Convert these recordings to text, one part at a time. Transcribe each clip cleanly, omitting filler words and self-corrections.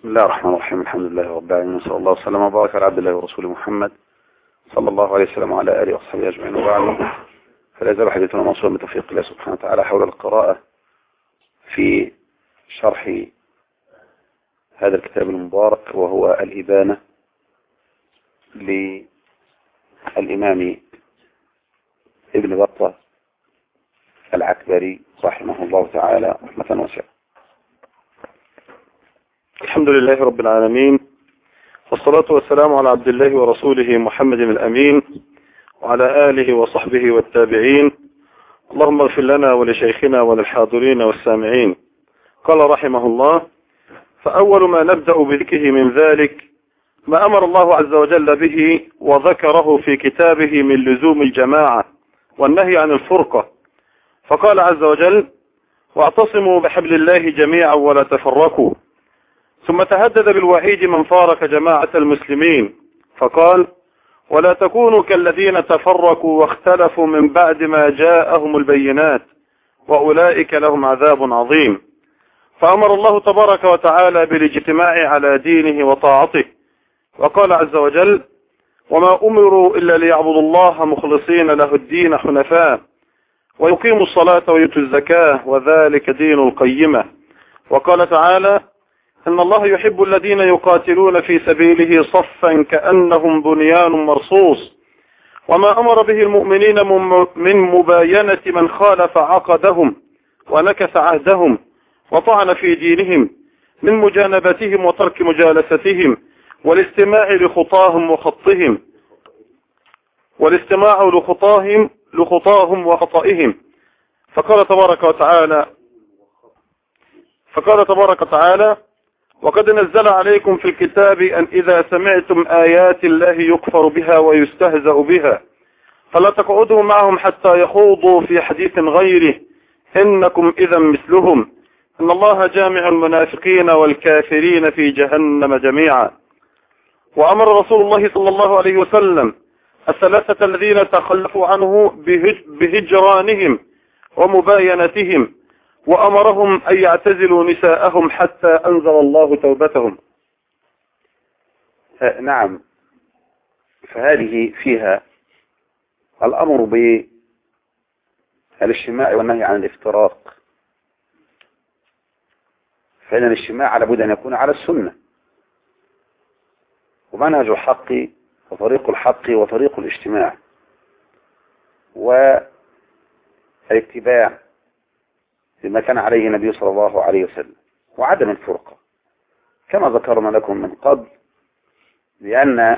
بسم الله الرحمن الرحيم. الحمد لله رب العالمين، صلى الله وسلم وبارك على عبد الله ورسوله محمد صلى الله عليه وسلم وعلى آله وصحبه أجمعين، وبعد. فلا يزال حديثنا موصولا من توفيق الله سبحانه وتعالى حول القراءة في شرح هذا الكتاب المبارك، وهو الإبانة للإمام ابن بطة العكبري رحمه الله تعالى رحمة واسعة. الحمد لله رب العالمين، والصلاة والسلام على عبد الله ورسوله محمد الأمين وعلى آله وصحبه والتابعين. اللهم اغفر لنا ولشيخنا وللحاضرين والسامعين. قال رحمه الله: فأول ما نبدأ بذكره من ذلك ما أمر الله عز وجل به وذكره في كتابه من لزوم الجماعة والنهي عن الفرقة، فقال عز وجل: واعتصموا بحبل الله جميعا ولا تفرقوا. ثم تهدد بالوعيد من فارق جماعة المسلمين فقال: ولا تكونوا كالذين تفرقوا واختلفوا من بعد ما جاءهم البينات وأولئك لهم عذاب عظيم. فأمر الله تبارك وتعالى بالاجتماع على دينه وطاعته، وقال عز وجل: وما أمروا إلا ليعبدوا الله مخلصين له الدين حنفاء ويقيموا الصلاة ويؤتوا الزكاة وذلك دين القيمة. وقال تعالى: إن الله يحب الذين يقاتلون في سبيله صفا كأنهم بنيان مرصوص. وما أمر به المؤمنين من مباينة من خالف عقدهم ونكث عهدهم وطعن في دينهم من مجانبتهم وترك مجالستهم والاستماع لخطاهم وخطائهم. فقال تبارك وتعالى: وقد نزل عليكم في الكتاب أن إذا سمعتم آيات الله يكفر بها ويستهزأ بها فلا تقعدوا معهم حتى يخوضوا في حديث غيره إنكم إذا مثلهم إن الله جامع المنافقين والكافرين في جهنم جميعا. وأمر رسول الله صلى الله عليه وسلم الثلاثة الذين تخلفوا عنه بهجرانهم ومباينتهم، وأمرهم أن يعتزلوا نساءهم حتى أنزل الله توبتهم. نعم، فهذه فيها الأمر بالاجتماع والنهي عن الافتراق، فإن الاجتماع لابد أن يكون على السنة، ومنهج الحق وطريق الحق وطريق الاجتماع والاتباع لما كان عليه النبي صلى الله عليه وسلم، وعدم الفرقة كما ذكرنا لكم من قبل، لأن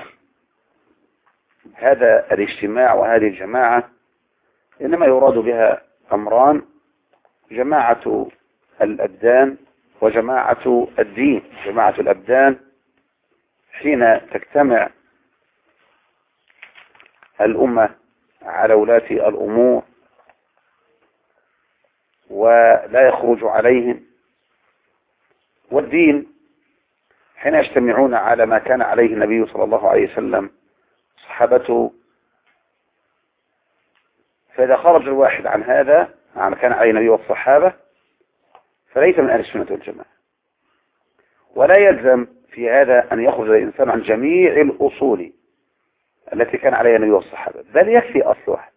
هذا الاجتماع وهذه الجماعة إنما يراد بها أمران: جماعة الأبدان وجماعة الدين. جماعة الأبدان حين تجتمع الأمة على ولاة الأمور ولا يخرج عليهم، والدين حين يجتمعون على ما كان عليه النبي صلى الله عليه وسلم صحابته. فإذا خرج الواحد عن هذا، عن ما كان عليه النبي والصحابة، فليس من أهل السنة والجماعة. ولا يلزم في هذا أن يخرج الإنسان عن جميع الأصول التي كان عليها النبي والصحابة، بل يكفي أصل واحد.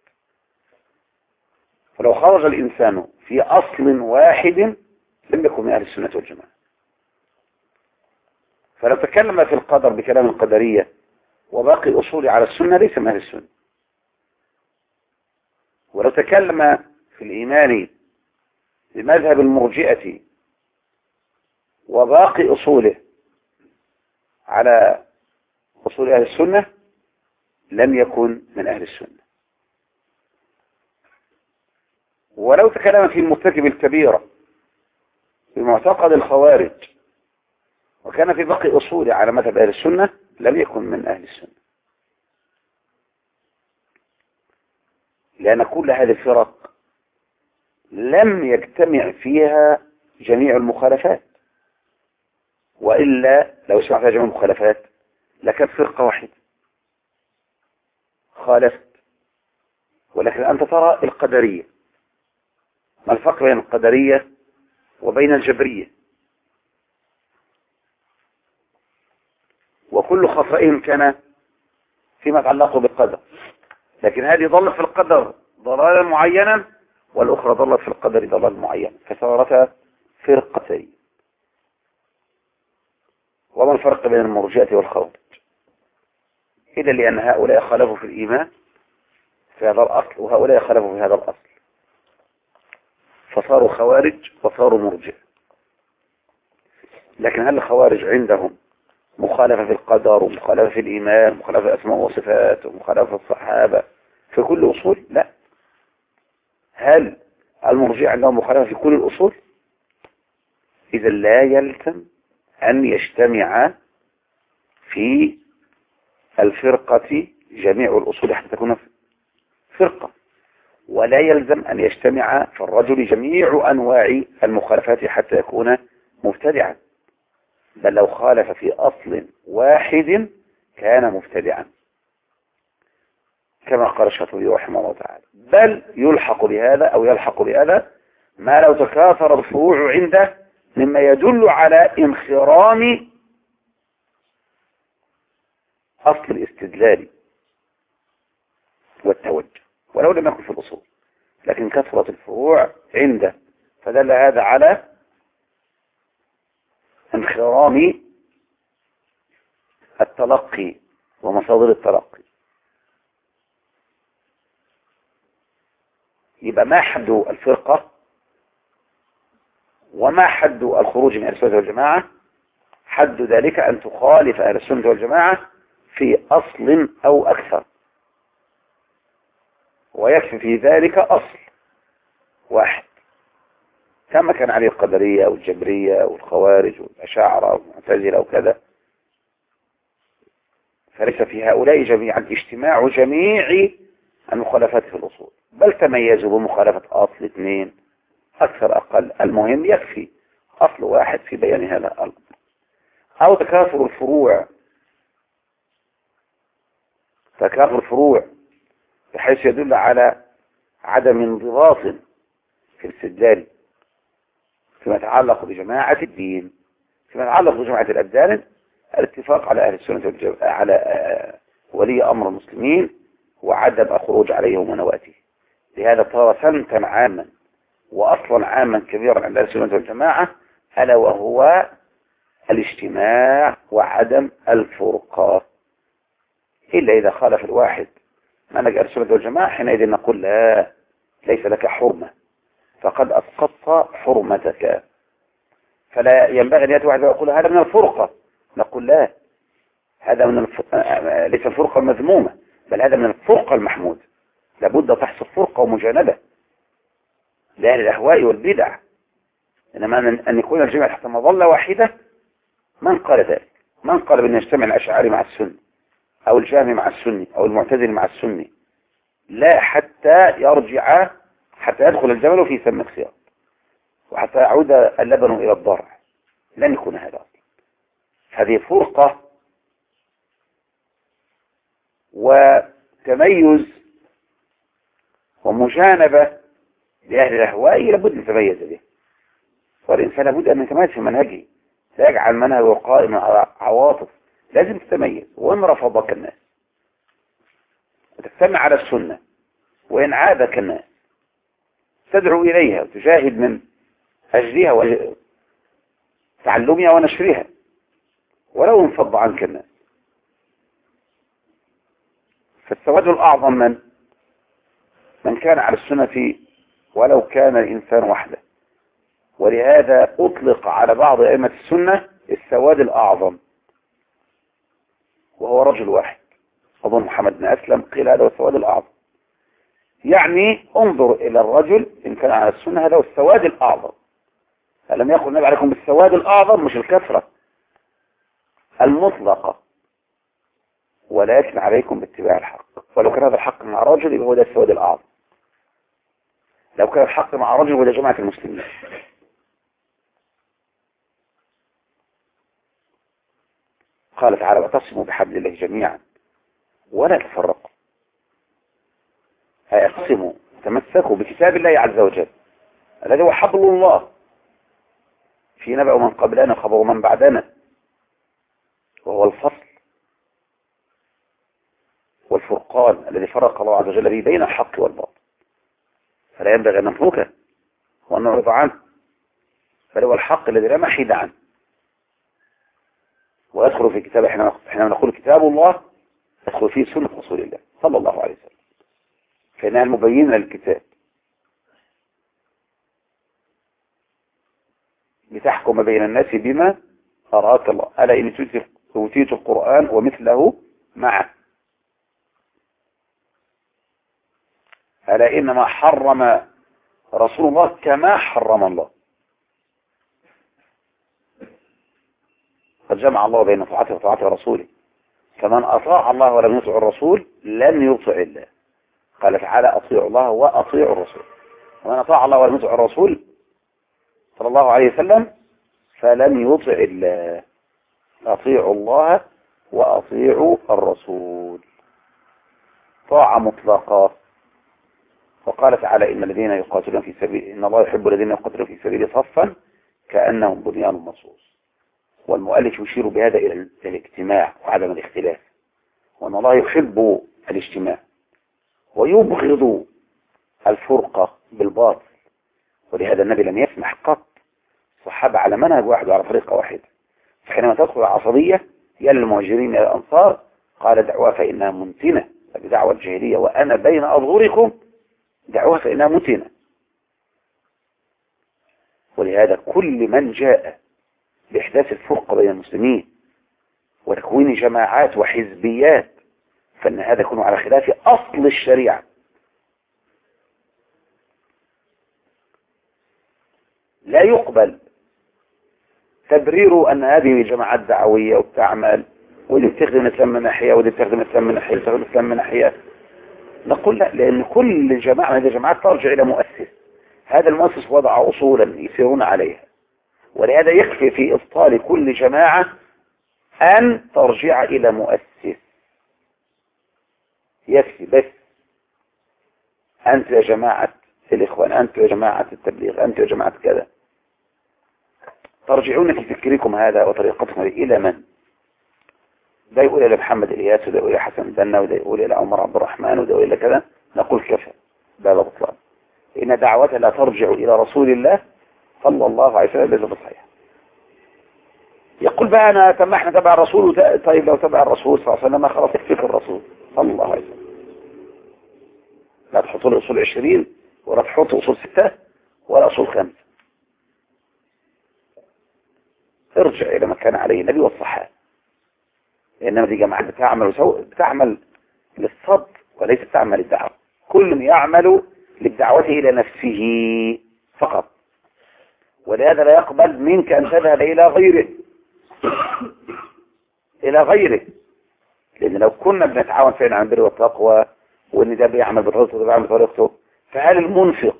فلو خرج الإنسان في أصل واحد لم يكن من أهل السنة والجماعة. فلو تكلم في القدر بكلام القدرية وباقي الأصول على السنة ليس من أهل السنة. ولو تكلم في الإيمان بمذهب المرجئة وباقي أصوله على أصول أهل السنة لم يكن من أهل السنة. ولو تكلم في المرتكب الكبيرة بمعتقد الخوارج وكان في باقي أصوله على مذهب أهل السنة لم يكن من أهل السنة، لأن كل هذه الفرق لم يجتمع فيها جميع المخالفات، وإلا لو اجتمع فيها جميع المخالفات لكانت فرقة واحدة خالفت. ولكن أنت ترى القدرية، ما الفرق بين القدرية وبين الجبرية؟ وكل خطئهم كان فيما يتعلق بالقدر، لكن هذه ضلت في القدر ضلالا معينا والأخرى ضلت في القدر ضلال معين، فصارتا فرقتين. وما الفرق بين المرجئة والخوارج؟ إذا لأن هؤلاء خالفوا في الإيمان في هذا الأصل وهؤلاء خالفوا في هذا الأصل، فصاروا خوارج وصاروا مرجئة. لكن هل الخوارج عندهم مخالفة في القدر ومخالفة في الإيمان ومخالفة في الأسماء والصفات ومخالفة في الصحابة في كل أصول؟ لا. هل المرجئة عندهم مخالفة في كل الأصول؟ إذا لا يلزم أن يجتمع في الفرقة جميع الأصول حتى تكون فرقة، ولا يلزم أن يجتمع في الرجل جميع أنواع المخالفات حتى يكون مبتدعا، بل لو خالف في أصل واحد كان مبتدعا كما قال الشاطبي رحمه الله تعالى. بل يلحق بهذا ما لو تكاثر الفروع عنده مما يدل على انخرام أصل الاستدلال والتوجه ولو لم يكن في الأصول، لكن كثرة الفروع عنده فدل هذا على انخرام التلقي ومصادر التلقي. يبقى ما حد الفرقة وما حد الخروج من أهل السنة والجماعة؟ حد ذلك أن تخالف أهل السنة والجماعة في أصل أو أكثر، ويكفي في ذلك أصل واحد كما كان عليه القدرية والجبرية والخوارج والأشاعرة والمعتزلة وكذا. فليس في هؤلاء جميعا اجتماع جميع المخالفات في الأصول، بل تميزوا بمخالفة أصل اثنين أكثر أقل، المهم يكفي أصل واحد في بيان هذا الأمر. أو تكاثر الفروع بحيث يدل على عدم انضباط في الاستدلال فيما يتعلق بجماعة الدين، فيما يتعلق بجماعة الأبدان. الاتفاق على أهل السنة على ولي أمر المسلمين وعدم الخروج عليهم ونواته، لهذا صار سمتا عاما وأصلا عاما كبيرا عند أهل السنة والجماعة، ألا وهو الاجتماع وعدم الفرقة، إلا إذا خالف الواحد منهج أهل السنة والجماعة حينئذ نقول لا، ليس لك حرمة، فقد أسقطت حرمتك. فلا ينبغي أن يأتي واحد ويقول هذا من الفرقة، نقول لا، هذا ليس الفرقة المذمومة، بل هذا من الفرقة المحمود. لابد تحصل فرقة ومجانبة لأهل الأهواء والبدع، إنما أن يكون الجميع تحت مظلة واحدة من قال ذلك؟ من قال بأن يجتمع الأشعري مع السني أو الجهمي مع السني أو المعتزلي مع السني؟ لا، حتى يدخل الجمل في سم الخياط وحتى يعود اللبن إلى الضرع، لن يكون هذا. هذه فرقة وتميز ومجانبة لأهل الأهواء لابد أن يتميز به، والإنسان لابد أن يتميز في منهجه، لا يجعل منهجه قائم على عواطف، لازم تتميز. وإن رفضك الناس وتجتمع على السنة، وإن عادك الناس تدعو إليها وتجاهد من أجلها وتعلمها ونشرها ولو انفض عنك الناس. فالسواد الأعظم من كان على السنة ولو كان الإنسان وحده، ولهذا أطلق على بعض أئمة السنة السواد الأعظم وهو رجل واحد، أظن محمد بن أسلم قيل هذا هو السواد الأعظم، يعني انظر إلى الرجل إن كان على السنة هذا هو السواد الأعظم. فلم يقل النبي عليكم بالسواد الأعظم، مش الكثرة المطلقة، ولكن عليكم باتباع الحق. ولو كان هذا الحق مع رجل يبقى هو ده السواد الأعظم، لو كان الحق مع رجل هو ده جماعة المسلمين. قال تعالى واعتصموا بحبل الله جميعا ولا تفرقوا، اعتصموا تمسكوا بكتاب الله عز وجل الذي هو حبل الله، في نبأ من قبلنا خبر من بعدنا، وهو الفصل والفرقان الذي فرق الله عز وجل به بين الحق والباطل، فلا ينبغي أن نتركه وأن نعرض عنه، بل هو الحق الذي لا محيد عنه. ويدخل في كتاب، احنا نقول كتاب الله يدخل فيه سنة رسول الله صلى الله عليه وسلم، فإنها المبينة للكتاب، لتحكم بين الناس بما أراك الله. ألا إن أوتيت القرآن ومثله معه، ألا إنما حرم رسول الله كما حرم الله. قد جمع الله بين طاعته وطاعة رسوله، فمن أطاع الله ولم يطع الرسول لم يطع الله. قال تعالى أطيعوا الله وأطيعوا الرسول، ومن أطاع الله ولم يطع الرسول صلى الله عليه وسلم فلم يطع الله. أطيعوا الله وأطيعوا الرسول، طاعة مطلقة. وقال تعالى إن الذين يقاتلون في سبيل، إن الله يحب الذين يقاتلون في سبيله صفا كأنهم بنيان مرصوص. والمؤلف يشير بهذا إلى الاجتماع وعدم الاختلاف، وأن الله يحب الاجتماع ويبغض الفرقة بالباطل. ولهذا النبي لم يسمح قط الصحابة على منهج واحد وعلى طريقة واحدة. فحينما تدخل العصبية يا للمهاجرين يا الأنصار قال دعوها فإنها منتنة، بدعوة الجاهلية وأنا بين أظهركم دعوها فإنها منتنة. ولهذا كل من جاء بإحداث الفرقة بين المسلمين وتكوين جماعات وحزبيات فإن هذا يكون على خلاف أصل الشريعة. لا يقبل تبرير أن هذه جماعات دعوية وبتعمل واللي بتخدم الإسلام من ناحية واللي بتخدم الإسلام من ناحية بتخدم الإسلام من ناحية. نقول لا، لأن كل جماعة من هذه الجماعات ترجع إلى مؤسس، هذا المؤسس وضع أصولا يسيرون عليها، ولهذا يكفي في إبطال كل جماعة أن ترجع إلى مؤسس. يكفي بس أنت يا جماعة الإخوان، أنت يا جماعة التبليغ، أنت يا جماعة كذا، ترجعون في فكركم هذا وطريقتكم إلى من؟ ده يقول إلى محمد إلياس، وده يقول إلى حسن البنا، وده يقول إلى عمر عبد الرحمن، وده يقول إلى كذا. نقول كفى باب بطلان، إن دعوة لا ترجع إلى رسول الله صلى الله عليه وسلم ليس بصحيح. يقول بقى أنا احنا تبع الرسول. طيب لو تبع الرسول صلى الله عليه وسلم خلاص يكفيك الرسول صلى الله عليه وسلم. لا تحط له أصول 20 ولا تحط أصول 6 ولا أصول 5. ارجع إلى ما كان عليه النبي والصحابة، لأنما دي جماعات بتعمل للصد وليس تعمل للدعوة. كل يعمل للدعوة إلى نفسه فقط، ولهذا لا يقبل منك أن تذهب إلى غيره لأن لو كنا بنتعاون فعلا عن البر والتقوى وإن ده بيعمل بطريقته وده بيعمل بطريقته، فهل المنفق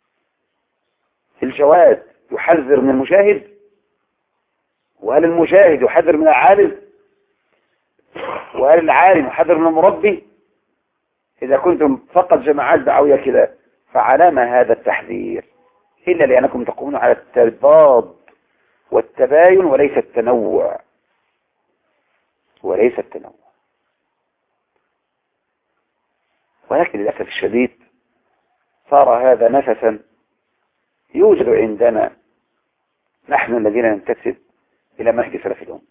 الجواد يحذر من المجاهد؟ وهل المجاهد يحذر من العالم؟ وهل العالم يحذر من المربي؟ إذا كنتم فقط جماعات دعوية كده فعلامة هذا التحذير؟ إلا لأنكم تقومون على التضاد والتباين وليس التنوع. ولكن للأسف الشديد صار هذا نفسا يوجد عندنا نحن الذين ننتسب إلى منهج سلف الأمة،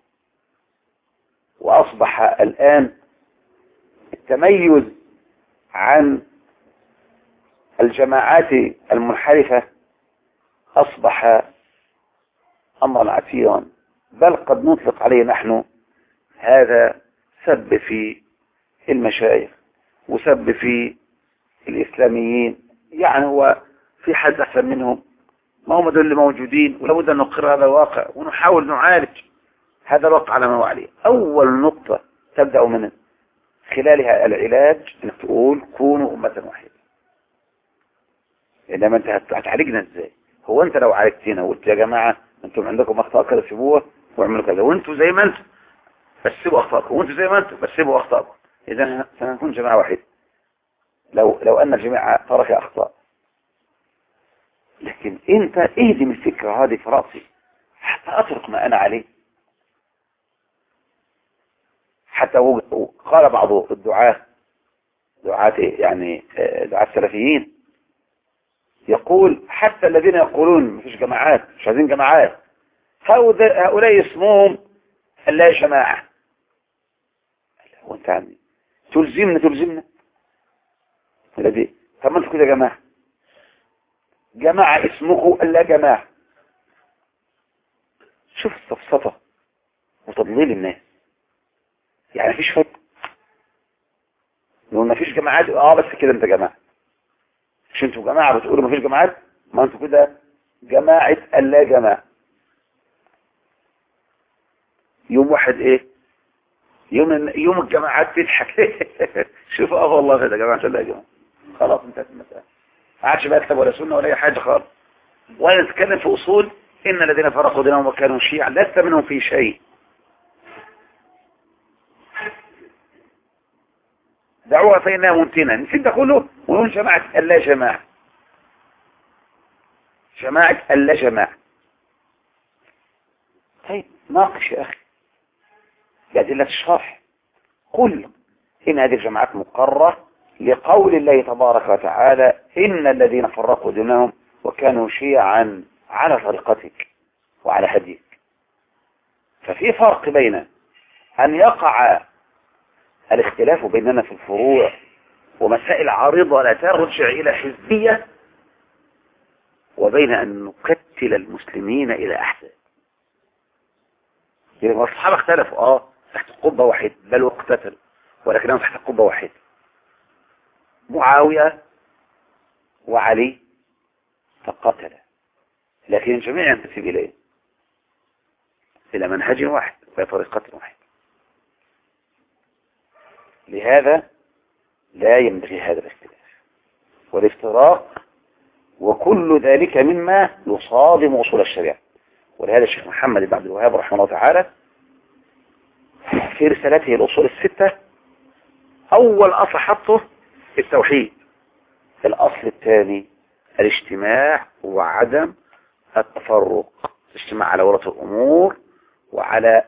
وأصبح الآن التميز عن الجماعات المنحرفة أصبح أمرا عسيرا، بل قد نطلق عليه نحن هذا سب في المشايخ وسب في الإسلاميين. يعني هو في حد أحسن منهم؟ ما هم دول اللي موجودين، ولابد أن نقر هذا الواقع ونحاول نعالج هذا الواقع على ما هو عليه. أول نقطة تبدأ من خلالها العلاج أنك تقول كونوا أمة واحدة. إنما أنت هتعالجنا إزاي؟ هو أنت لو عالجتنا وقلت يا جماعة أنتم عندكم أخطاء كذا سيبوها واعملوا كذا، وأنتوا زي ما أنتم بس سيبوا أخطاءكم، وأنتوا زي ما أنتم بس سيبوا أخطاءكم، إذا سنكون جماعة واحدة لو أن الجماعة ترك أخطاء. لكن أنت اهدم الفكرة هذه في رأسي حتى أترك ما أنا عليه. حتى قال بعض الدعاة دعاة يعني دعاة سلفيين، يقول حتى الذين يقولون مفيش جماعات، مش عايزين جماعات، هؤلاء اسمهم اللا جماعة. وانت عمي تلزمنا الذي، طب ما انتوا كده جماعة اسمكم اللا جماعة. شوف السفسطة وتضليل الناس، يعني مفيش فرق، نقول مفيش جماعات بس كده انت جماعة، مش انتوا جماعة بتقولوا مفيش جماعات، ما انتوا كده جماعة اللا جماعة. يوم واحد ايه، يوم الجماعات تضحك شوف والله كده جماعة اللا جماعة، خلاص انتهت المسألة، ما عادش بقى كتاب ولا سنة ولا اي حاجة خالص، ولا نتكلم في اصول ان الذين فرقوا دينهم وكانوا شيعا لست منهم في شيء. دعوها فإنها منتنة، نسيب ده كله ونقول جماعة اللا جماعة، جماعة اللا جماعة. طيب ناقش يا أخي بأدلة الشرح، قل إن هذه الجماعات مقرة لقول الله تبارك وتعالى إن الذين فرقوا دينهم وكانوا شيعا على طريقتك وعلى هديك. ففي فرق بين أن يقع الاختلاف بيننا في الفروع ومسائل عارضة لا ترجع إلى حزبية، وبين أن نكتل المسلمين إلى أحزاب. يعني الصحابة اختلفوا تحت قبة واحدة، بل واقتتلوا، ولكنهم تحت قبة واحدة، معاوية وعلي فقتل، لكن الجميع ينتسب إلى منهج واحد وطريقة واحدة. لهذا لا ينبغي هذا الاختلاف والافتراق، وكل ذلك مما يصادم أصول الشريعة. ولهذا الشيخ محمد بن عبد الوهاب رحمه الله تعالى في رسالته الأصول الستة أول أصل حطه التوحيد، الأصل الثاني الاجتماع وعدم التفرق، الاجتماع على ولاة الأمور وعلى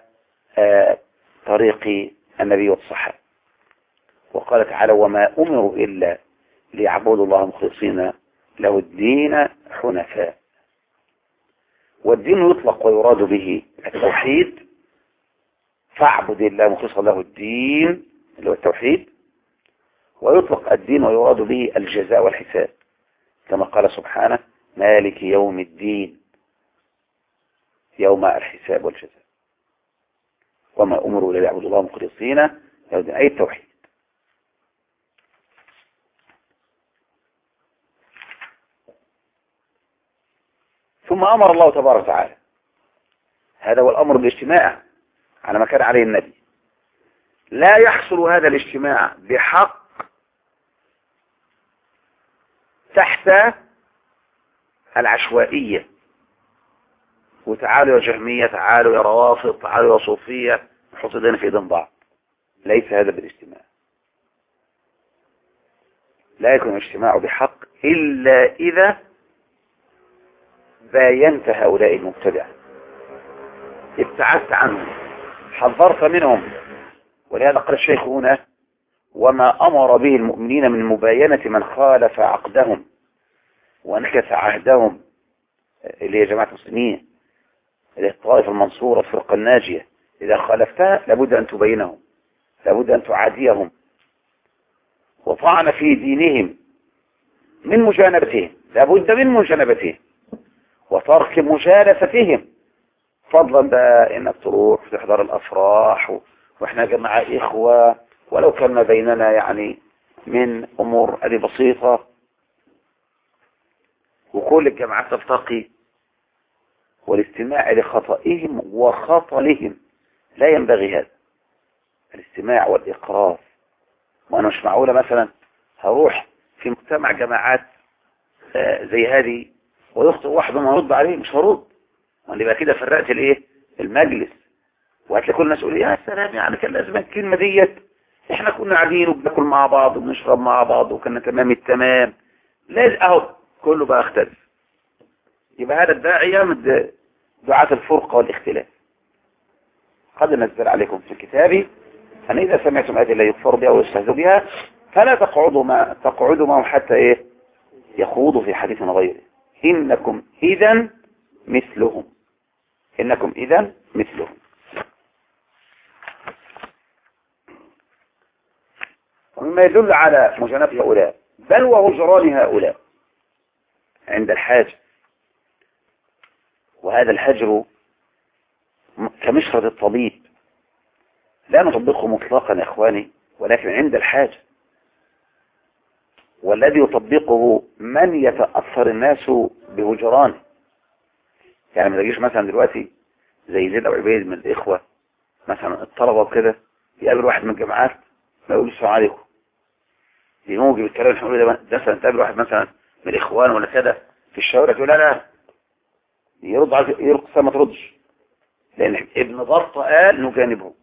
طريق النبي والصحابة. وقال تعالى وما أمروا إلا ليعبدوا الله مخلصين له الدين حنفاء. والدين يطلق ويراد به التوحيد، فاعبد الله مخلصا له الدين اللي هو التوحيد، ويطلق الدين ويراد به الجزاء والحساب، كما قال سبحانه مالك يوم الدين، يوم الحساب والجزاء. وما أمروا إلا ليعبدوا الله مخلصين له الدين، أي التوحيد. ثم أمر الله تبارك وتعالى، هذا هو الأمر بالاجتماع على ما كان عليه النبي. لا يحصل هذا الاجتماع بحق تحت العشوائية، وتعالوا يا جهمية، تعالوا يا روافض، تعالوا يا صوفية، نحط ايدينا في ايدين بعض. ليس هذا بالاجتماع، لا يكون الاجتماع بحق إلا إذا باينت هؤلاء المبتدع، ابتعدت عنهم، حذرت منهم. ولهذا قال الشيخ هنا وما أمر به المؤمنين من مباينة من خالف عقدهم ونكث عهدهم، اللي هي جماعة المسلمين، اللي هي الطائفة المنصورة الفرقة الناجية، إذا خالفتها لابد أن تبينهم، لابد أن تعاديهم، وطعن في دينهم من مجانبتهم، لابد من مجانبتهم وترك مجالستهم، فضلا بقى انك تروح تحضر الافراح واحنا جماعة اخوة، ولو كان ما بيننا يعني من امور هذه بسيطة، وكل الجماعات تلتقي، والاستماع لخطئهم وخطلهم لا ينبغي هذا الاستماع والإقرار. وأنا مش معقولة مثلا هروح في مجتمع جماعات زي هذه ويخطئ واحد وما يرد عليه، مش هرد، وأنا يبقى كده فرقت المجلس، وهتلاقي كل الناس يقول يا سلام يعني كان لازم الكلمة ديت، احنا كنا قاعدين وبناكل مع بعض وبنشرب مع بعض وكنا تمام التمام، لازم اهو كله بقى اختلف. يبقى هذا الداعية من دعاة الفرقة والاختلاف. قد نزل عليكم في كتابي أن إذا سمعتم آيات الله يكفر بها ويستهزئ بها فلا تقعدوا معهم حتى ايه يخوضوا في حديث غيره. إنكم إذا مثلهم. إنكم إذا مثلهم. ومما يدل على مجانبة هؤلاء بل وهجران هؤلاء عند الحاجة، وهذا الهجر كمشرة الطبيب لا نطبقه مطلقا يا إخواني، ولكن عند الحاجة، والذي يطبقه من يتأثر الناس بهجرانه. يعني ما تجيش مثلا دلوقتي زي زيد أو عبيد من الإخوة مثلا الطلبة وكده يقابل واحد من الجامعات ما يقول السلام عليكم، يموجب الكلام الحمد ده مثلا تقابل واحد مثلا من الإخوان ولا كده في الشوارع تقول لا يرد على ما تردش، لأن ابن بطة قال نجانبه.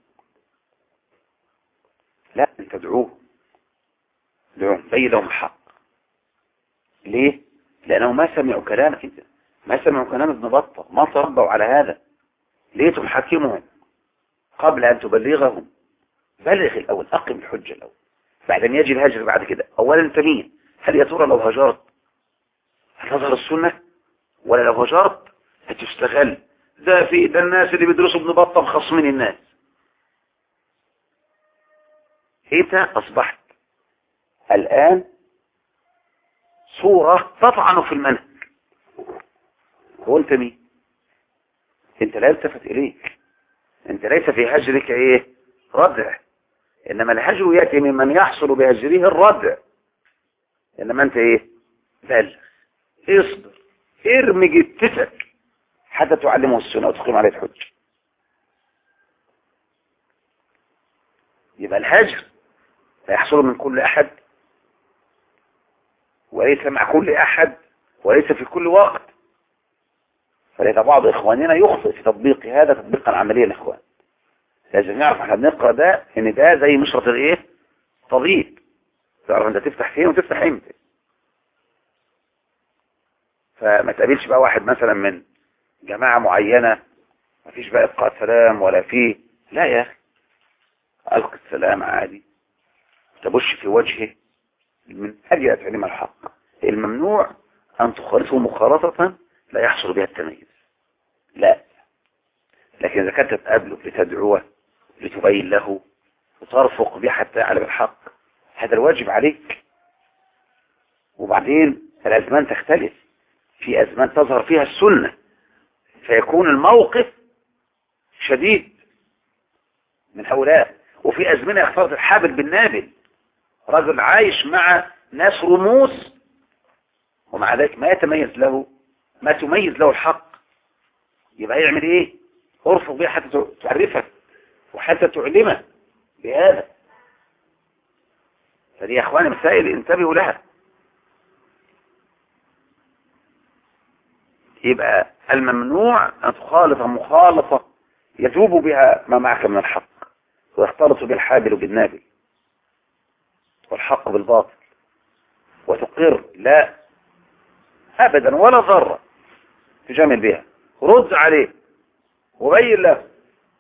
لا، انت ادعوه بين لهم الحق. ليه؟ لأنه ما سمعوا كلامك انت، ما سمعوا كلام ابن بطة، ما تربوا على هذا. ليه تحاكمهم قبل أن تبلغهم؟ بلغ الأول، أقم الحجة الأول، بعدين يجي الهجر بعد كده. أولا انت مين؟ هل يا ترى لو هجرت هتظهر السنة، ولا لو هجرت هتستغل؟ ده الناس اللي بيدرسوا ابن بطة مخصمين الناس. انت أصبحت الآن صورة تطعن في المنهج. هو انت مين؟ انت لا يلتفت إليك، انت ليس في هجرك ايه ردع، انما الهجر يأتي ممن يحصل بهجره الردع. انما انت ايه؟ بلغ، اصبر، ارمي جتتك حتى تعلمه السنة وتقيم عليه الحجة. يبقى الهجر لا يحصل من كل أحد، وليس مع كل أحد، وليس في كل وقت. فليس بعض إخواننا يخطئ في تطبيق هذا تطبيقا عمليا. الإخوان لازم نعرف احنا بنقرأ ده ان ده زي مشرط الايه طبيب، تعرف انت تفتح فين وتفتح امتى. فما تقابلش بقى واحد مثلا من جماعة معينة ما فيش بقى ابقاء سلام ولا فيه، لا يا اخي القي السلام عادي، تبش في وجهه من اجل تعليم الحق. الممنوع ان تخالطه مخالطة لا يحصل بها التمييز، لا. لكن اذا كنت تقابله لتدعوه لتبين له وترفق به حتى يعلم الحق، هذا الواجب عليك. وبعدين الازمان تختلف، في ازمان تظهر فيها السنة فيكون الموقف شديد من هؤلاء، وفي ازمنة يختلط الحابل بالنابل، رجل عايش مع ناس رموز ومع ذلك ما تميز له الحق. يبقى يعمل ايه؟ ارفق بها حتى تعرفه وحتى تعلمه بهذا. فدي يا اخواني مسائل انتبهوا لها. يبقى الممنوع ان تخالط مخالطة يذوب بها ما معك من الحق ويختلط بالحابل وبالنابل والحق بالباطل، وتقر لا ابدا ولا ذرة تجامل بها، رد عليه وبين له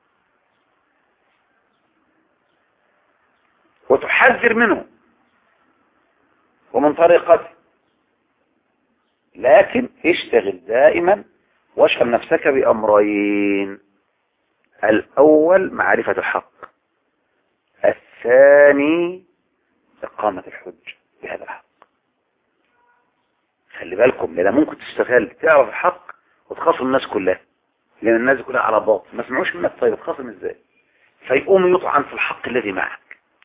وتحذر منه ومن طريقته، لكن اشتغل دائما واشغل نفسك بأمرين: الأول معرفة الحق، الثاني إقامة الحج بهذا الحق. خلي بالكم، لأن ممكن تستغل تعرف الحق وتخاصم الناس كلها، لأن الناس كلها على باطل ما سمعوش منك. طيب تخاصم ازاي؟ فيقوم يطعن في الحق الذي معك.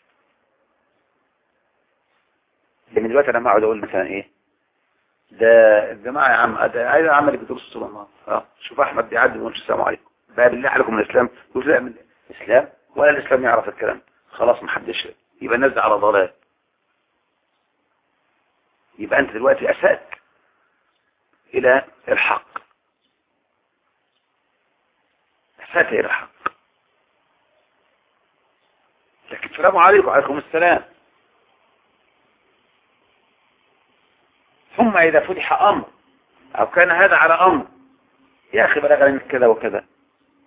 لأن دلوقتي أنا ما أقعد أقول مثلا إيه ده الجماعة يا عم، ده عايز عمل بيدرس طول النهار. شوف أحمد بيعدي ويقول السلام عليكم، بقى بالله عليكم من الإسلام؟ يقول لا من الإسلام ولا الإسلام يعرف الكلام، خلاص محدش، يبقى الناس على ضلال. يبقى أنت دلوقتي أسأت إلى الحق، أسأت إلى الحق. لكن السلام عليكم وعليكم السلام، ثم إذا فتح أمر أو كان هذا على أمر، يا أخي بلغ منك كذا وكذا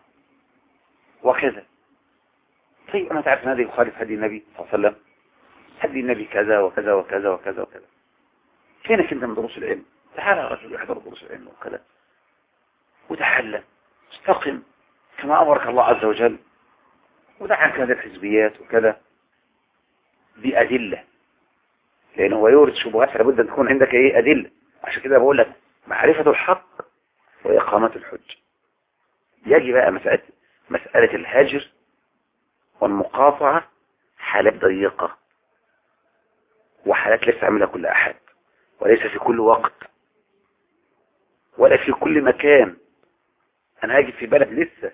وكذا. طيب أنا تعرف أن هذا يخالف هدي النبي صلى الله عليه وسلم، هدي النبي كذا وكذا وكذا وكذا وكذا. فينك انت من دروس العلم؟ تعال يا رجل احضر دروس العلم وكذا وتحلى، استقم كما امرك الله عز وجل، ودع عنك هذه الحزبيات وكذا بأدلة، لأنه هو يورد شبهات لابد أن تكون عندك إيه؟ أدلة. عشان كده بقول لك معرفة الحق وإقامة الحج. يجي بقى مسألة الهجر والمقاطعة حالات ضيقة وحالات ليس عاملها كل أحد، وليس في كل وقت ولا في كل مكان. أنا هاجي في بلد لسه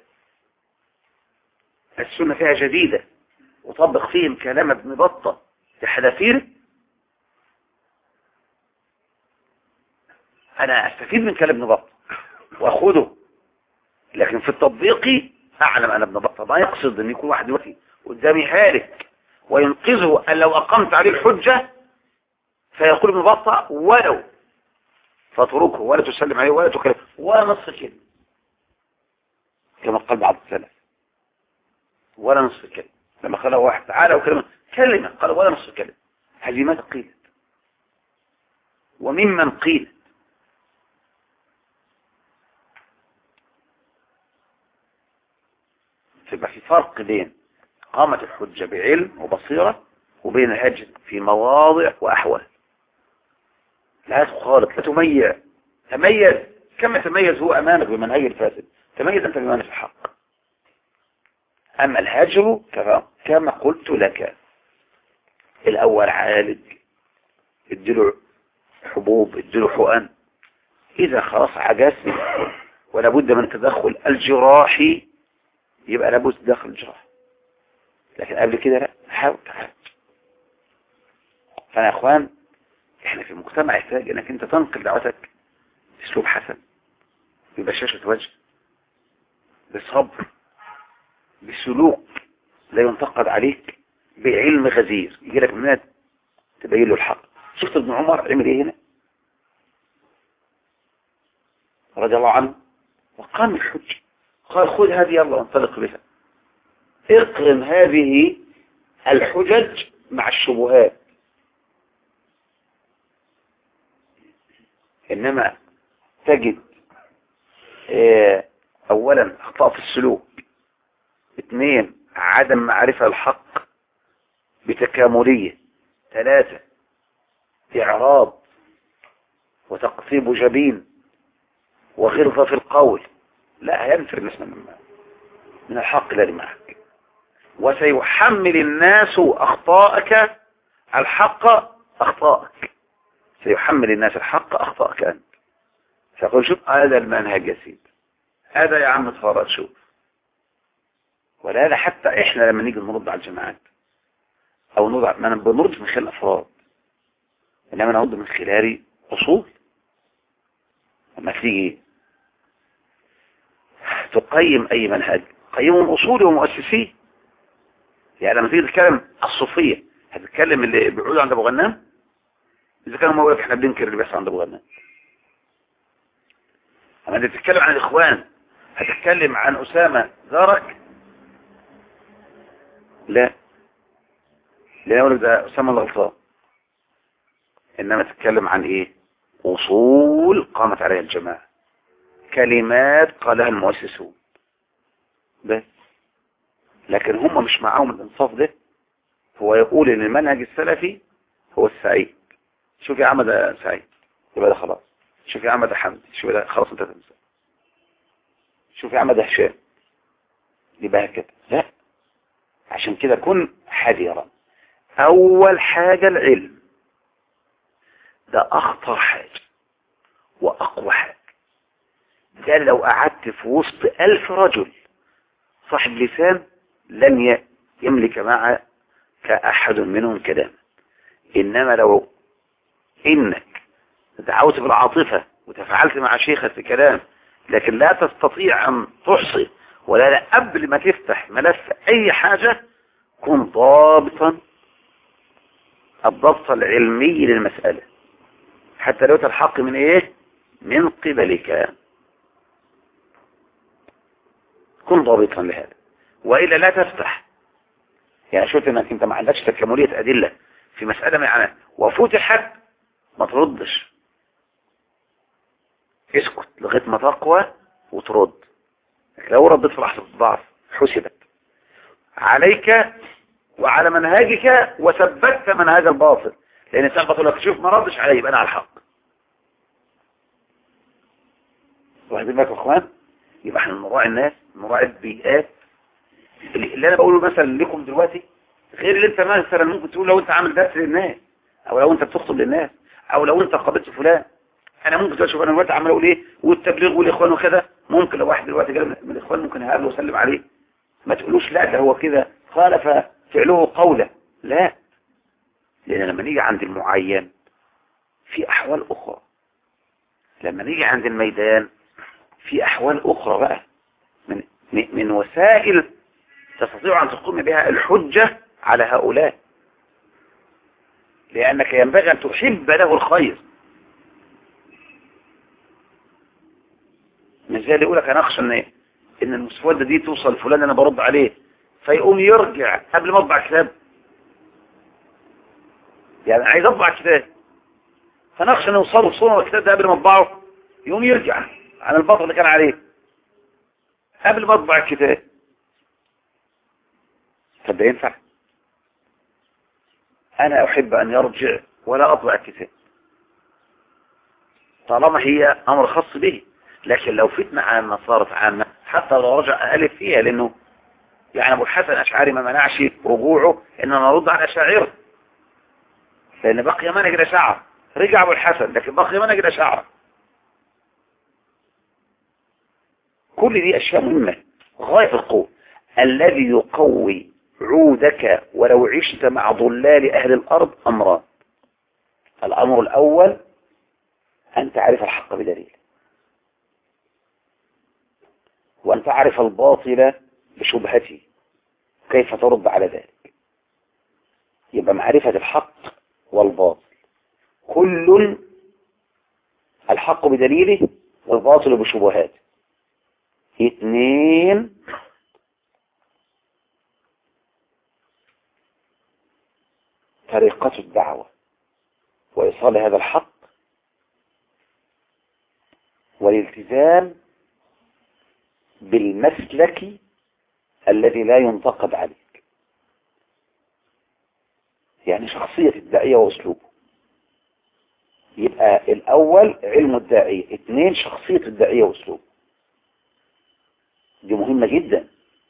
السنة فيها جديدة وطبق فيهم كلام ابن بطة في حذافير، أنا أستفيد من كلام ابن بطة وأخده، لكن في التطبيق أعلم أن ابن بطة ما يقصد أن يكون واحد دلوقتي قدامي هالك وينقذه أن لو أقمت عليه الحجة فيقول ابن بطة ولو فتركه ولا تسلم عليه ولا تكلم ولا نصف كلمة، كما قال بعض السلف ولا نصف كلمة. لما قال واحد تعالى كلمة قال ولا نصف كلمة. هذه ماذا قيلت وممن قيلت؟ فيبقى في فرق بين قامة الحجة بعلم وبصيرة وبين الهجر في مواضع وأحوال. لا تخالط، لا تميع، تميز كما تميز هو أمامك بمنهج الفاسد، تميز أنت بمنهج الحق. أما الهجر كما قلت لك، الأول عالج، اديله حبوب، اديله حقن، إذا خلاص عجزت ولا بد من التدخل الجراحي يبقى لابد تدخل الجراحي، لكن قبل كده لا، حاول تعالج. فأنا يا أخوان احنا في مجتمع يحتاج انك انت تنقل دعوتك باسلوب حسن، ببشاشة وجه، بصبر، بسلوك لا ينتقد عليك، بعلم غزير يجي لك من تبين له الحق. شفت ابن عمر عمل ايه هنا رضي الله عنه؟ وقام الحج، قال خذ هذه يلا وانطلق بها، اقرن هذه الحجج مع الشبهات. إنما تجد أولا أخطاء في السلوك، اثنين عدم معرفة الحق بتكاملية، ثلاثة إعراض وتقطيب جبين وغلظة في القول، لا هينفر الناس من الحق الذي معك، وسيحمل الناس أخطاءك الحق أخطاءك، سيحمل الناس الحق أخطاءك أنت. فيقول شوف هذا المنهج يا سيد، هذا يا عم تفرج شوف. ولا حتى إحنا لما نيجي نرد على الجماعات أو نرد، ما بنرد من خلال أفراد، إنما نرد من خلال أصول. لما تيجي تقيم أي منهج قيمه من أصوله ومؤسسيه. يعني لما تيجي تتكلم الصوفية هتتكلم اللي بيقولوا عند أبو غنام، إذا كانوا ما يقولك إحنا بننكر اللي بيحصل عند أبو غنام. أما أنت تتكلم عن الإخوان هتتكلم عن أسامة جارك؟ لا، لا يقولك ده أسامة الغلطان. إنما تتكلم عن إيه؟ أصول قامت عليها الجماعة، كلمات قالها المؤسسون بس. لكن هم مش معاهم الإنصاف ده. هو يقول إن المنهج السلفي هو السعيد، شوف يا عم ده سعيد يبقى ده خلاص، شوف يا عم ده حمد شوف ده خلاص انت تنسى، شوف يا عم ده هشام يبقى كده. لا، عشان كده كن حذرا. أول حاجة العلم، ده أخطر حاجة وأقوى حاجة. ده لو قعدت في وسط 1000 رجل صاحب لسان لن يملك معك أحد منهم كلاما. إنما لو إنك دعوت بالعاطفة وتفاعلت مع شيخك في كلام لكن لا تستطيع أن تحصي ولا قبل ما تفتح ملف أي حاجة، كن ضابطا الضبط العلمي للمسألة حتى لو تلحق من إيه؟ من قبلك. كن ضابطا لهذا وإلا لا تفتح. يعني شفت انك انت ما عندكش تكاملية أدلة في مسألة معينة وفتحت ما تردش، اسكت لغاية ما تقوى وترد. لو ردت في لحظة الضعف حسبت عليك وعلى منهجك وثبتت منهج الباطل، لأن تثبت لك شوف ما ردش عليه يبقى أنا على الحق. واخدين بالكم يا اخوان؟ يبقى احنا نراعي الناس، نراعي البيئات. اللي انا بقوله مثلا لكم دلوقتي غير اللي انت مثلا ممكن تقول لو انت عامل درس للناس، او لو انت بتخطب للناس، او لو انت قابلت فلان. انا ممكن تشوف انا دلوقتي عمال اقول ايه والتبليغ والاخوان وكذا، ممكن لو واحد دلوقتي جاي من الاخوان ممكن هقابله واسلم عليه، ما تقولوش لا ده هو كده خالف فعله قوله، لا. لان لما نيجي عند المعين في احوال اخرى، لما نيجي عند الميدان في احوال اخرى بقى من وسائل تستطيع ان تقوم بها الحجة على هؤلاء، لانك ينبغي ان تحب له الخير. مش زي اللي يقولك انا اخشى ان المسودة دي توصل فلان انا برد عليه فيقوم يرجع قبل ما اطبع كتاب. يعني عايز اطبع كتاب فانا اخشى ان يوصله بصورة الكتاب ده قبل ما اطبعه يقوم يرجع عن البطل اللي كان عليه قبل ما اطبع الكتاب. طب ده ينفع؟ انا احب ان يرجع ولا اطبع الكتاب طالما هي امر خاص به. لكن لو فتنة عامة صارت عامة حتى لو رجع ألف فيها، لانه يعني ابو الحسن الاشعري ما منعش رجوعه اننا نرد على الاشاعره، لان بقي منهج الاشاعره. رجع ابو الحسن لكن بقي منهج الاشاعره. كل دي اشياء مهمه غايه في القوه. الذي يقوي عودك ولو عشت مع ضلال اهل الارض امران. الامر الاول ان تعرف الحق بدليل، وان تعرف الباطل بشبهته كيف ترد على ذلك. يبقى معرفة الحق والباطل، كل الحق بدليله والباطل بشبهاته. اثنين، طريقة الدعوة وإيصال هذا الحق والالتزام بالمسلك الذي لا ينتقد عليك. يعني شخصية الداعية وأسلوبه. يبقى الأول علم الداعية، اثنين شخصية الداعية وأسلوبه. دي مهمة جدا.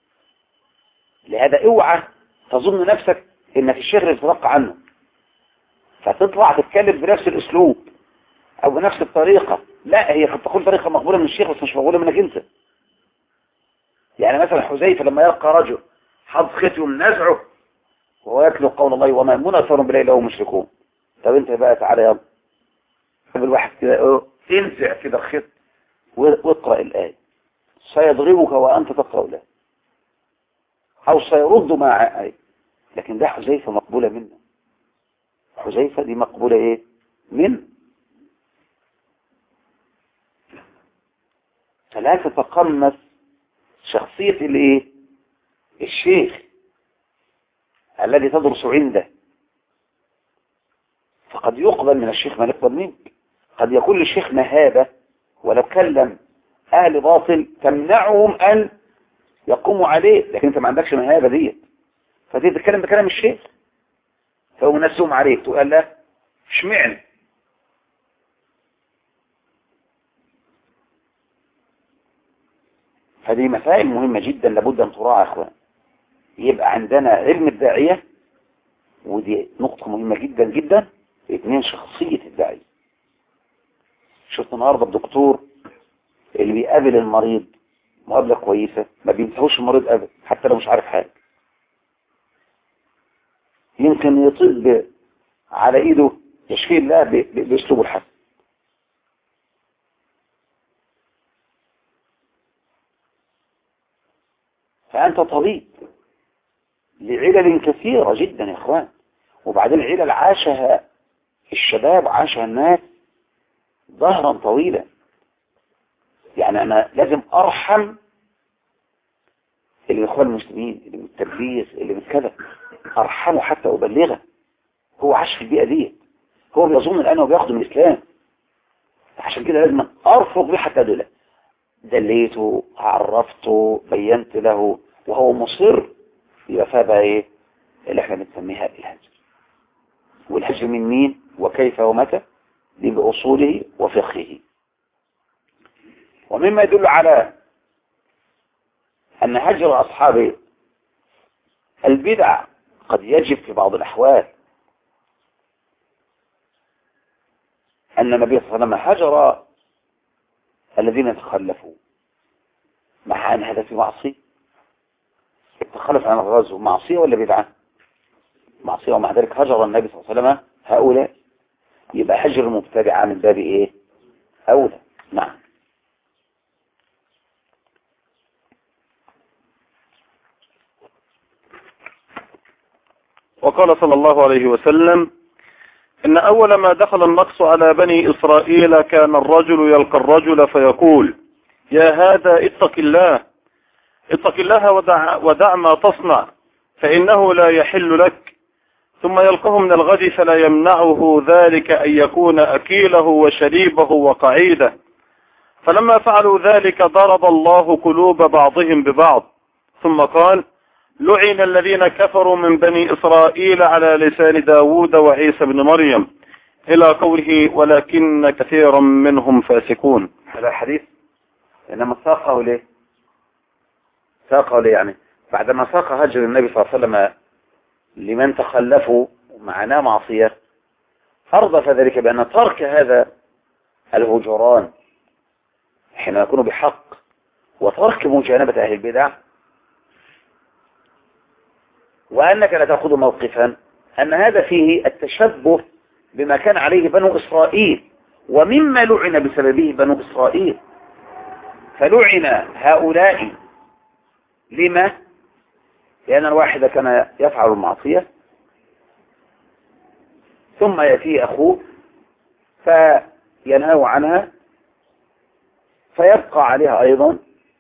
لهذا اوعى تظن نفسك انك الشيخ اللي تتلقى عنه فتطلع تتكلم بنفس الاسلوب او بنفس الطريقة. لا، هي قد تكون طريقة مقبولة من الشيخ بس مش مقبولة منك انت. يعني مثلا حذيفة لما يلقى رجل حظ ختم نزعه وهو يتلو قول الله وما يؤمنون اكثرهم بالله الا هم مشركون. طب انت بقى تعالى يلا قبل واحد كده انزع كده الخط واقرأ الآية سيضربك وأنت تقرأ الآية أو سيرد مع آية. لكن ده حذيفة مقبولة منه. حذيفة دي مقبولة ايه منه. فلا تتقمص شخصية الايه الشيخ الذي تدرس عنده. فقد يقبل من الشيخ ما يقبل منك. قد يكون للشيخ مهابة ولو كلم أهل باطل تمنعهم أن يقوموا عليه، لكن أنت ما عندكش مهابة دي فتيجي تتكلم بكلام الشيخ فهو نسهم عليك تقول لا اشمعنى. هذه مسائل مهمة جدا لابد أن تراعى يا أخوان. يبقى عندنا علم الداعية ودي نقطة مهمة جدا جدا. اثنين شخصية الداعية. شفت النهارده الدكتور اللي بيقابل المريض مقابلة كويسة ما بينتهوش المريض أبدا حتى لو مش عارف حاجة. يمكن يطب على ايده يشفي الله باسلوبه الحسن. فأنت طبيب لعلل كثيرة جدا يا اخوان. وبعدين علل عاشها الشباب عاشها الناس ظهرا طويلا. يعني أنا لازم أرحم اللي من اخوان المسلمين اللي من التبليغ اللي من كذا، أرحمه حتى أبلغه هو عاش في البيئة دي، هو بيظن الآن هو بياخده من الإسلام، عشان كده لازم أرفق به حتى أدله، دليته، عرفته، بينت له، وهو مصر، يبقى فيها بقى إيه اللي احنا بنسميها الهجر. والهجر من مين وكيف ومتى؟ دي بأصوله وفقهه. ومما يدل على أن هجر أصحاب البدع قد يجب في بعض الأحوال، أن النبي صلى الله عليه وسلم هجر الذين يتخلفوا، مع أن هذا في معصية. التخلف عن الغزو معصية ولا بدعة؟ معصية، ومع ذلك هجر النبي صلى الله عليه وسلم هؤلاء. يبقى هجر المبتدعة من باب إيه؟ أولى. نعم. وقال صلى الله عليه وسلم: إن أول ما دخل النقص على بني إسرائيل كان الرجل يلقى الرجل فيقول: يا هذا اتق الله، اتق الله ودع ما تصنع فإنه لا يحل لك. ثم يلقاه من الغد فلا يمنعه ذلك أن يكون أكيله وشريبه وقعيده. فلما فعلوا ذلك ضرب الله قلوب بعضهم ببعض. ثم قال: لعن الذين كفروا من بني إسرائيل على لسان داود وعيسى بن مريم، إلى قوله: ولكن كثيرا منهم فاسقون. هذا الحديث إنما ساقه ليه؟ ساقه ليه يعني؟ بعدما ساق هجر النبي صلى الله عليه وسلم لمن تخلفوا معناه معصية، أرضف ذلك بأن ترك هذا الهجران حين يكون بحق وترك مجانبة أهل البدع، وأنك لا تأخذ موقفا، أن هذا فيه التشبه بما كان عليه بنو إسرائيل، ومما لعن بسببه بنو إسرائيل. فلعن هؤلاء لما؟ لأن الواحد كان يفعل المعصية ثم يأتي أخوه فينهى عنها فيبقى عليها أيضا،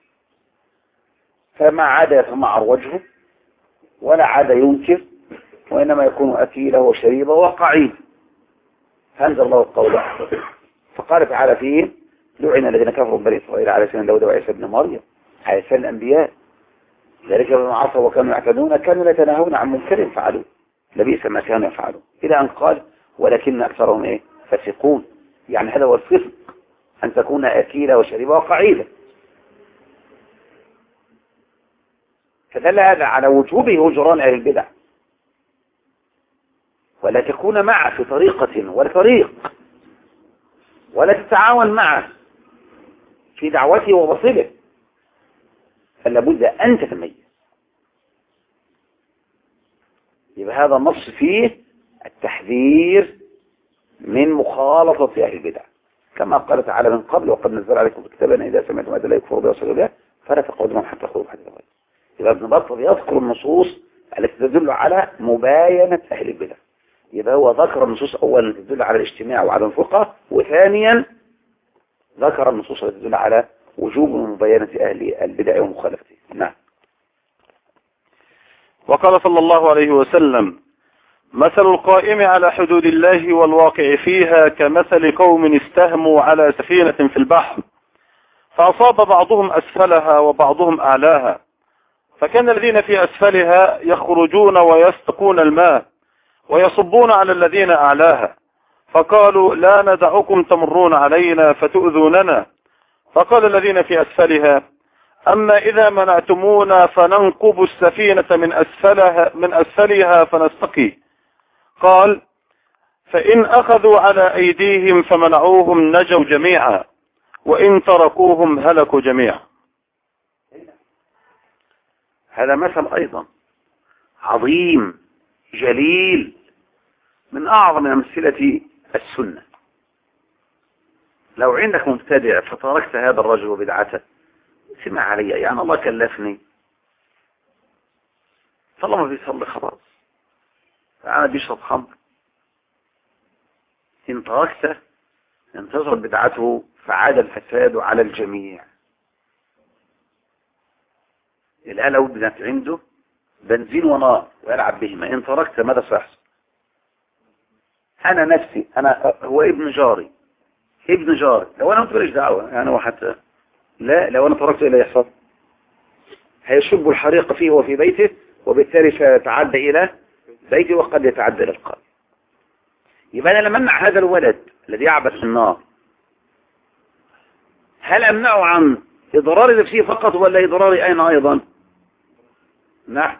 فما عاد يتمعر وجهه ولا عاد ينكر، وإنما يكون أكيله وشريبه وقعيد. فأنزل الله القول فقال تعالى فيه: لعن الذين كفروا من بني إسرائيل على لسان داود وعيسى بن مريم، على لسان الأنبياء، ذلك بما عصوا وكانوا يعتدون كانوا لا يتناهون عن منكر فعلوا لبئس ما كانوا يفعلون، إلى أن قال: ولكن أكثرهم إيه؟ فاسقون. يعني هذا هو الفسق، أن تكون أكيلة وشريبة وقعيدة. فدل هذا على وجوب هجران أهل البدع، ولا تكون معه في طريقة ولا طريق، ولا تتعاون معه في دعوته ووصله، فلا بد أن تتميز. يبقى هذا النص فيه التحذير من مخالطة أهل البدع، كما قال تعالى من قبل: وقد نزل عليكم كتابا إذا سمعتم آيات لا يكفروا بها ويصلوا بها فلا تقعدوا معهم حتى يخرجوا حديث غيره. يبقى ابن بطل يذكر النصوص التي تدل على مباينة أهل البدع. يبقى هو ذكر النصوص أولا تدل على الاجتماع وعدم الفرقة، وثانيا ذكر النصوص التي تدل على وجوب مباينة أهل البدع ومخالفتهم. نعم. وقال صلى الله عليه وسلم: مثل القائم على حدود الله والواقع فيها كمثل قوم استهموا على سفينة في البحر، فأصاب بعضهم أسفلها وبعضهم أعلاها، فكان الذين في أسفلها يخرجون ويستقون الماء ويصبون على الذين أعلاها، فقالوا: لا ندعكم تمرون علينا فتؤذوننا. فقال الذين في أسفلها: أما إذا منعتمونا فننقب السفينة من أسفلها فنستقي. قال: فإن أخذوا على أيديهم فمنعوهم نجوا جميعا، وإن تركوهم هلكوا جميعا. هذا مثل أيضا عظيم جليل من أعظم أمثلة السنة. لو عندك مبتدع فتركت هذا الرجل وبدعته، سمع علي يعني الله كلفني، طالما بيصلي خلاص، أنا بيشرب خمر، إن تركته انتظر بدعته فعاد الفساد على الجميع. الآن لو بدأت عنده بنزين ونار ويلعب بهما، إن تركت ماذا سيحصل؟ انا نفسي انا هو ابن جاري لو انا قلت ماليش دعوه يعني هو حتى لا، لو انا تركته الى يحصل هيشب الحريق فيه وفي بيته، وبالتالي سيتعدى الى بيته وقد يتعدى الى القلب. يبقى انا لما امنع هذا الولد الذي يعبث في النار، هل امنعه عن اضرار نفسه فقط ولا اضراري اين ايضا؟ نعم.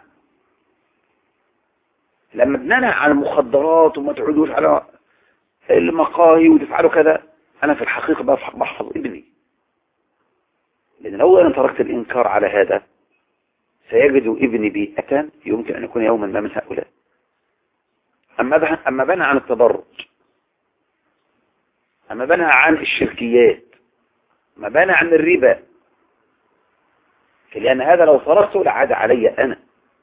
لما بننهى عن المخدرات وما تعودوش على المقاهي وتفعلوا كذا، انا في الحقيقة بحفظ ابني، لان لو انا تركت الانكار على هذا سيجد ابني بيئة يمكن ان يكون يوما ما من هؤلاء. اما بنهى عن التبرج، اما بنهى عن الشركيات، ما بنهى عن الربا، لان هذا لو تركته لعاد علي انا.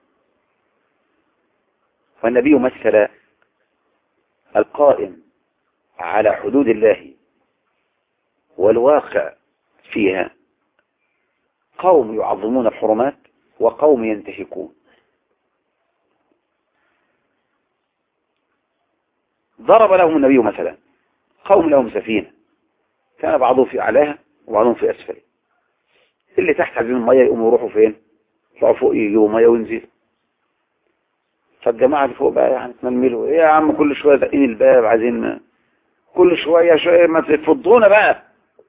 والنبي مثل القائم على حدود الله والواقع فيها، قوم يعظمون الحرمات وقوم ينتهكون. ضرب لهم النبي مثلا قوم لهم سفينة كان بعضهم في أعلاها وبعضهم في أسفلها، اللي تحت عايزين المية يقوموا يروحوا فين؟ يطلعوا فوق يجيبوا مية وينزلوا. فالجماعة اللي فوق بقى يعني تململوا ايه يا عم، كل شوية دقين الباب عايزين كل شوية ما تفضونا بقى،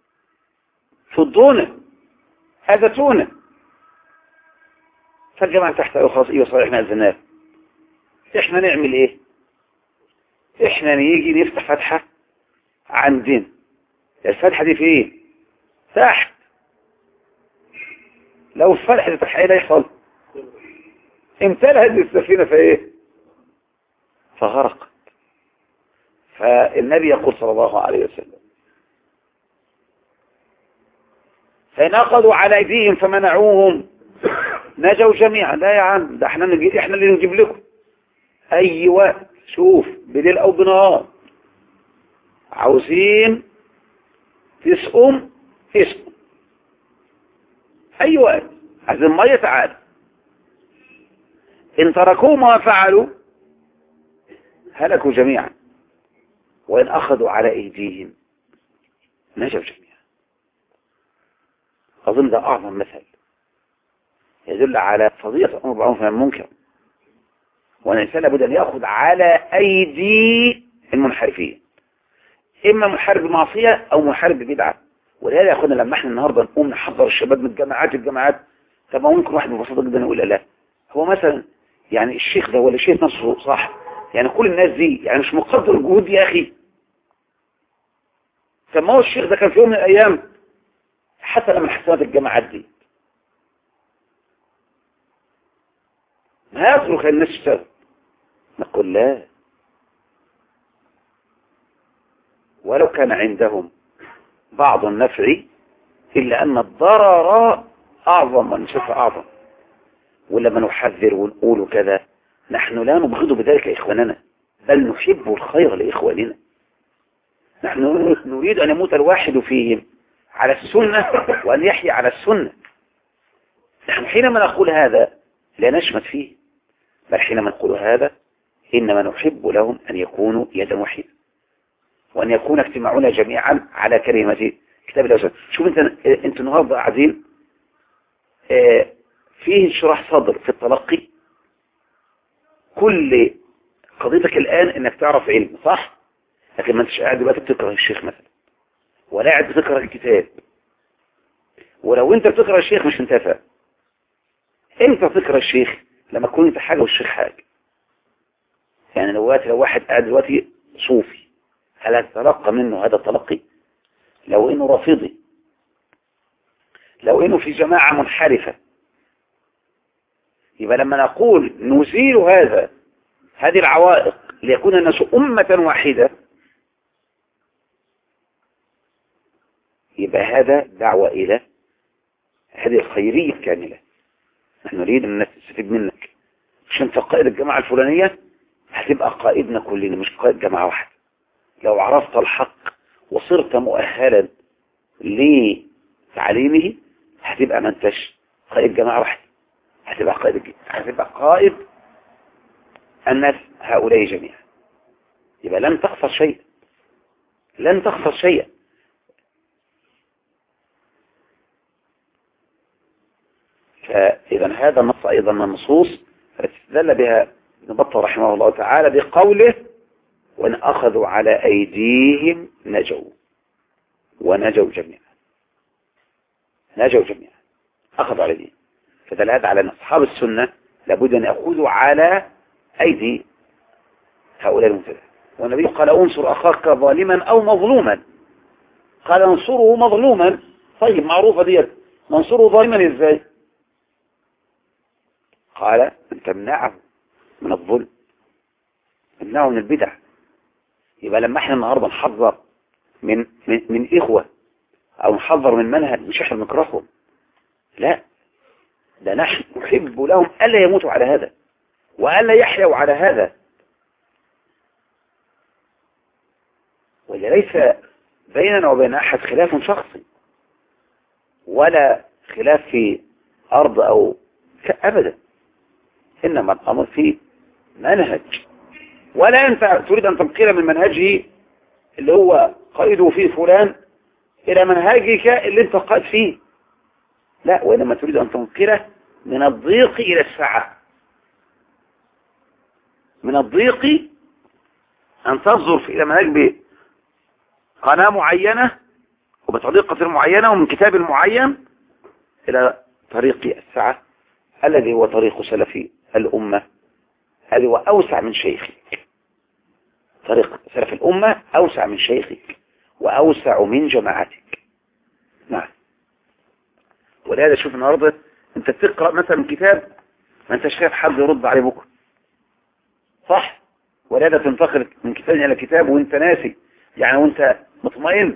فضونا هدتونا. فالجماعة تحت قالوا خلاص ايوه صحيح احنا أذناه، احنا نعمل ايه؟ احنا نيجي نفتح فتحة عندنا، الفتحة دي فين؟ تحت. لو الفتحة دي تحت ايه اللي يحصل؟ امتلأت السفينة فايه؟ فغرقت. فالنبي يقول صلى الله عليه وسلم فنقضوا على ايديهم فمنعوهم نجوا جميعا. لا يا عم، ده احنا اللي نجيب لكم اي وقت، شوف بليل او بنهار عاوزين تسقم اسقم، اي وقت عايزين ميه تعال. ان تركوه ما فعلوا هلكوا جميعا، وان اخذوا على ايديهم نجوا جميعا. اظن ده اعظم مثل يدل على فضيلة الامر بالمعروف والنهي عن المنكر، وان الانسان لابد ان ياخذ على ايدي المنحرفين، اما منحرف بمعصيه او منحرف ببدعه. ولهذا يا اخوانا لما احنا النهارده نقوم نحضر الشباب من الجامعات، طب ما ممكن واحد ببساطه جدا يقول لا، هو مثلا يعني الشيخ ده ولا شيخ نفسه صح، يعني كل الناس دي يعني مش مقدر الجهود دي يا اخي. طب ما هو الشيخ ده كان في يوم من الايام حسن من حسنات الجامعات دي، ما يترك الناس تشتغل. نقول لا، ولو كان عندهم بعض النفع إلا أن الضرر أعظم والنشفة أعظم. ولما نحذر ونقول كذا نحن لا نبغض بذلك إخواننا، بل نحب الخير لإخواننا. نحن نريد أن يموت الواحد فيهم على السنة وأن يحيى على السنة. نحن حينما نقول هذا لا نشمت فيه، بل حينما نقول هذا إنما نحب لهم أن يكونوا يدا واحدة، وأن يكون اجتماعنا جميعا على كلمة كتاب الله وسنة. شوف انت النهارده قاعدين فيه انشراح صدر في التلقي. كل قضيتك الآن انك تعرف علم صح، لكن ما انتش قاعد دلوقتي بتقرأ الشيخ مثلا، ولا قاعد بتقرأ الكتاب. ولو انت بتقرأ الشيخ مش انتفع. امتى تقرأ الشيخ؟ لما تكون انت حاجة والشيخ حاجة. يعني لو واحد قاعد دلوقتي صوفي، هل هتتلقى منه هذا التلقي؟ لو انه رافضي، لو انه في جماعة منحرفة، يبقى لما نقول نزيل هذه العوائق ليكون الناس أمة واحدة، يبقى هذا دعوة إلى هذه الخيرية الكاملة. نحن نريد أن الناس تستفيد منك، مش انت قائد الجماعة الفلانية هتبقى قائدنا كلنا، مش قائد جماعة واحدة. لو عرفت الحق وصرت مؤهلا لتعليمه هتبقى ما انتش قائد جماعة واحدة، هتبقى قائد الناس هؤلاء جميعا. يبقى لن تخسر شيئا، لن تخسر شيئا. فإذا هذا النص أيضا من النصوص التي استدل بها ابن بطة رحمه الله تعالى بقوله وإن أخذوا على أيديهم نجوا ونجوا جميعا، نجوا جميعا، أخذوا على أيديهم. فدل هذا على أن أصحاب السنة لابد أن يأخذوا على أيدي هؤلاء المبتدعين. والنبي قال انصر أخاك ظالما أو مظلوما، قال انصره مظلوما. طيب معروفة ديت، ننصره ظالما إزاي؟ قال أن تمنعه من الظلم، تمنعه من البدع. يبقى لما احنا النهارده نحذر من إخوة أو نحذر من منهج مش احنا بنكرههم، لا، ده نحن نحب لهم ألا يموتوا على هذا وألا يحيوا على هذا. وليس بيننا وبين أحد خلاف شخصي ولا خلاف في أرض أو أبدا، إنما الأمر في منهج. ولا أنت تريد أن تنقل من منهجه اللي هو قائده فيه فلان إلى منهجك اللي أنت قائد فيه، لا، وإنما تريد أن تنقله من الضيق إلى السعة، من الضيق أن تنظر إلى منهج بقناة معينة وبطريقة معينة ومن كتاب معين إلى طريق السعة الذي هو طريق سلف الأمة، هذا هو أوسع من شيخك. طريق سلف الأمة أوسع من شيخك وأوسع من جماعتك. نعم. ولهذا شوف النهارده أنت تقرأ مثلا كتاب ما أنتش خايف حد يرد عليه بكره، صح؟ ولهذا تنتقل من كتاب إلى كتاب وأنت ناسي، يعني وأنت مطمئن،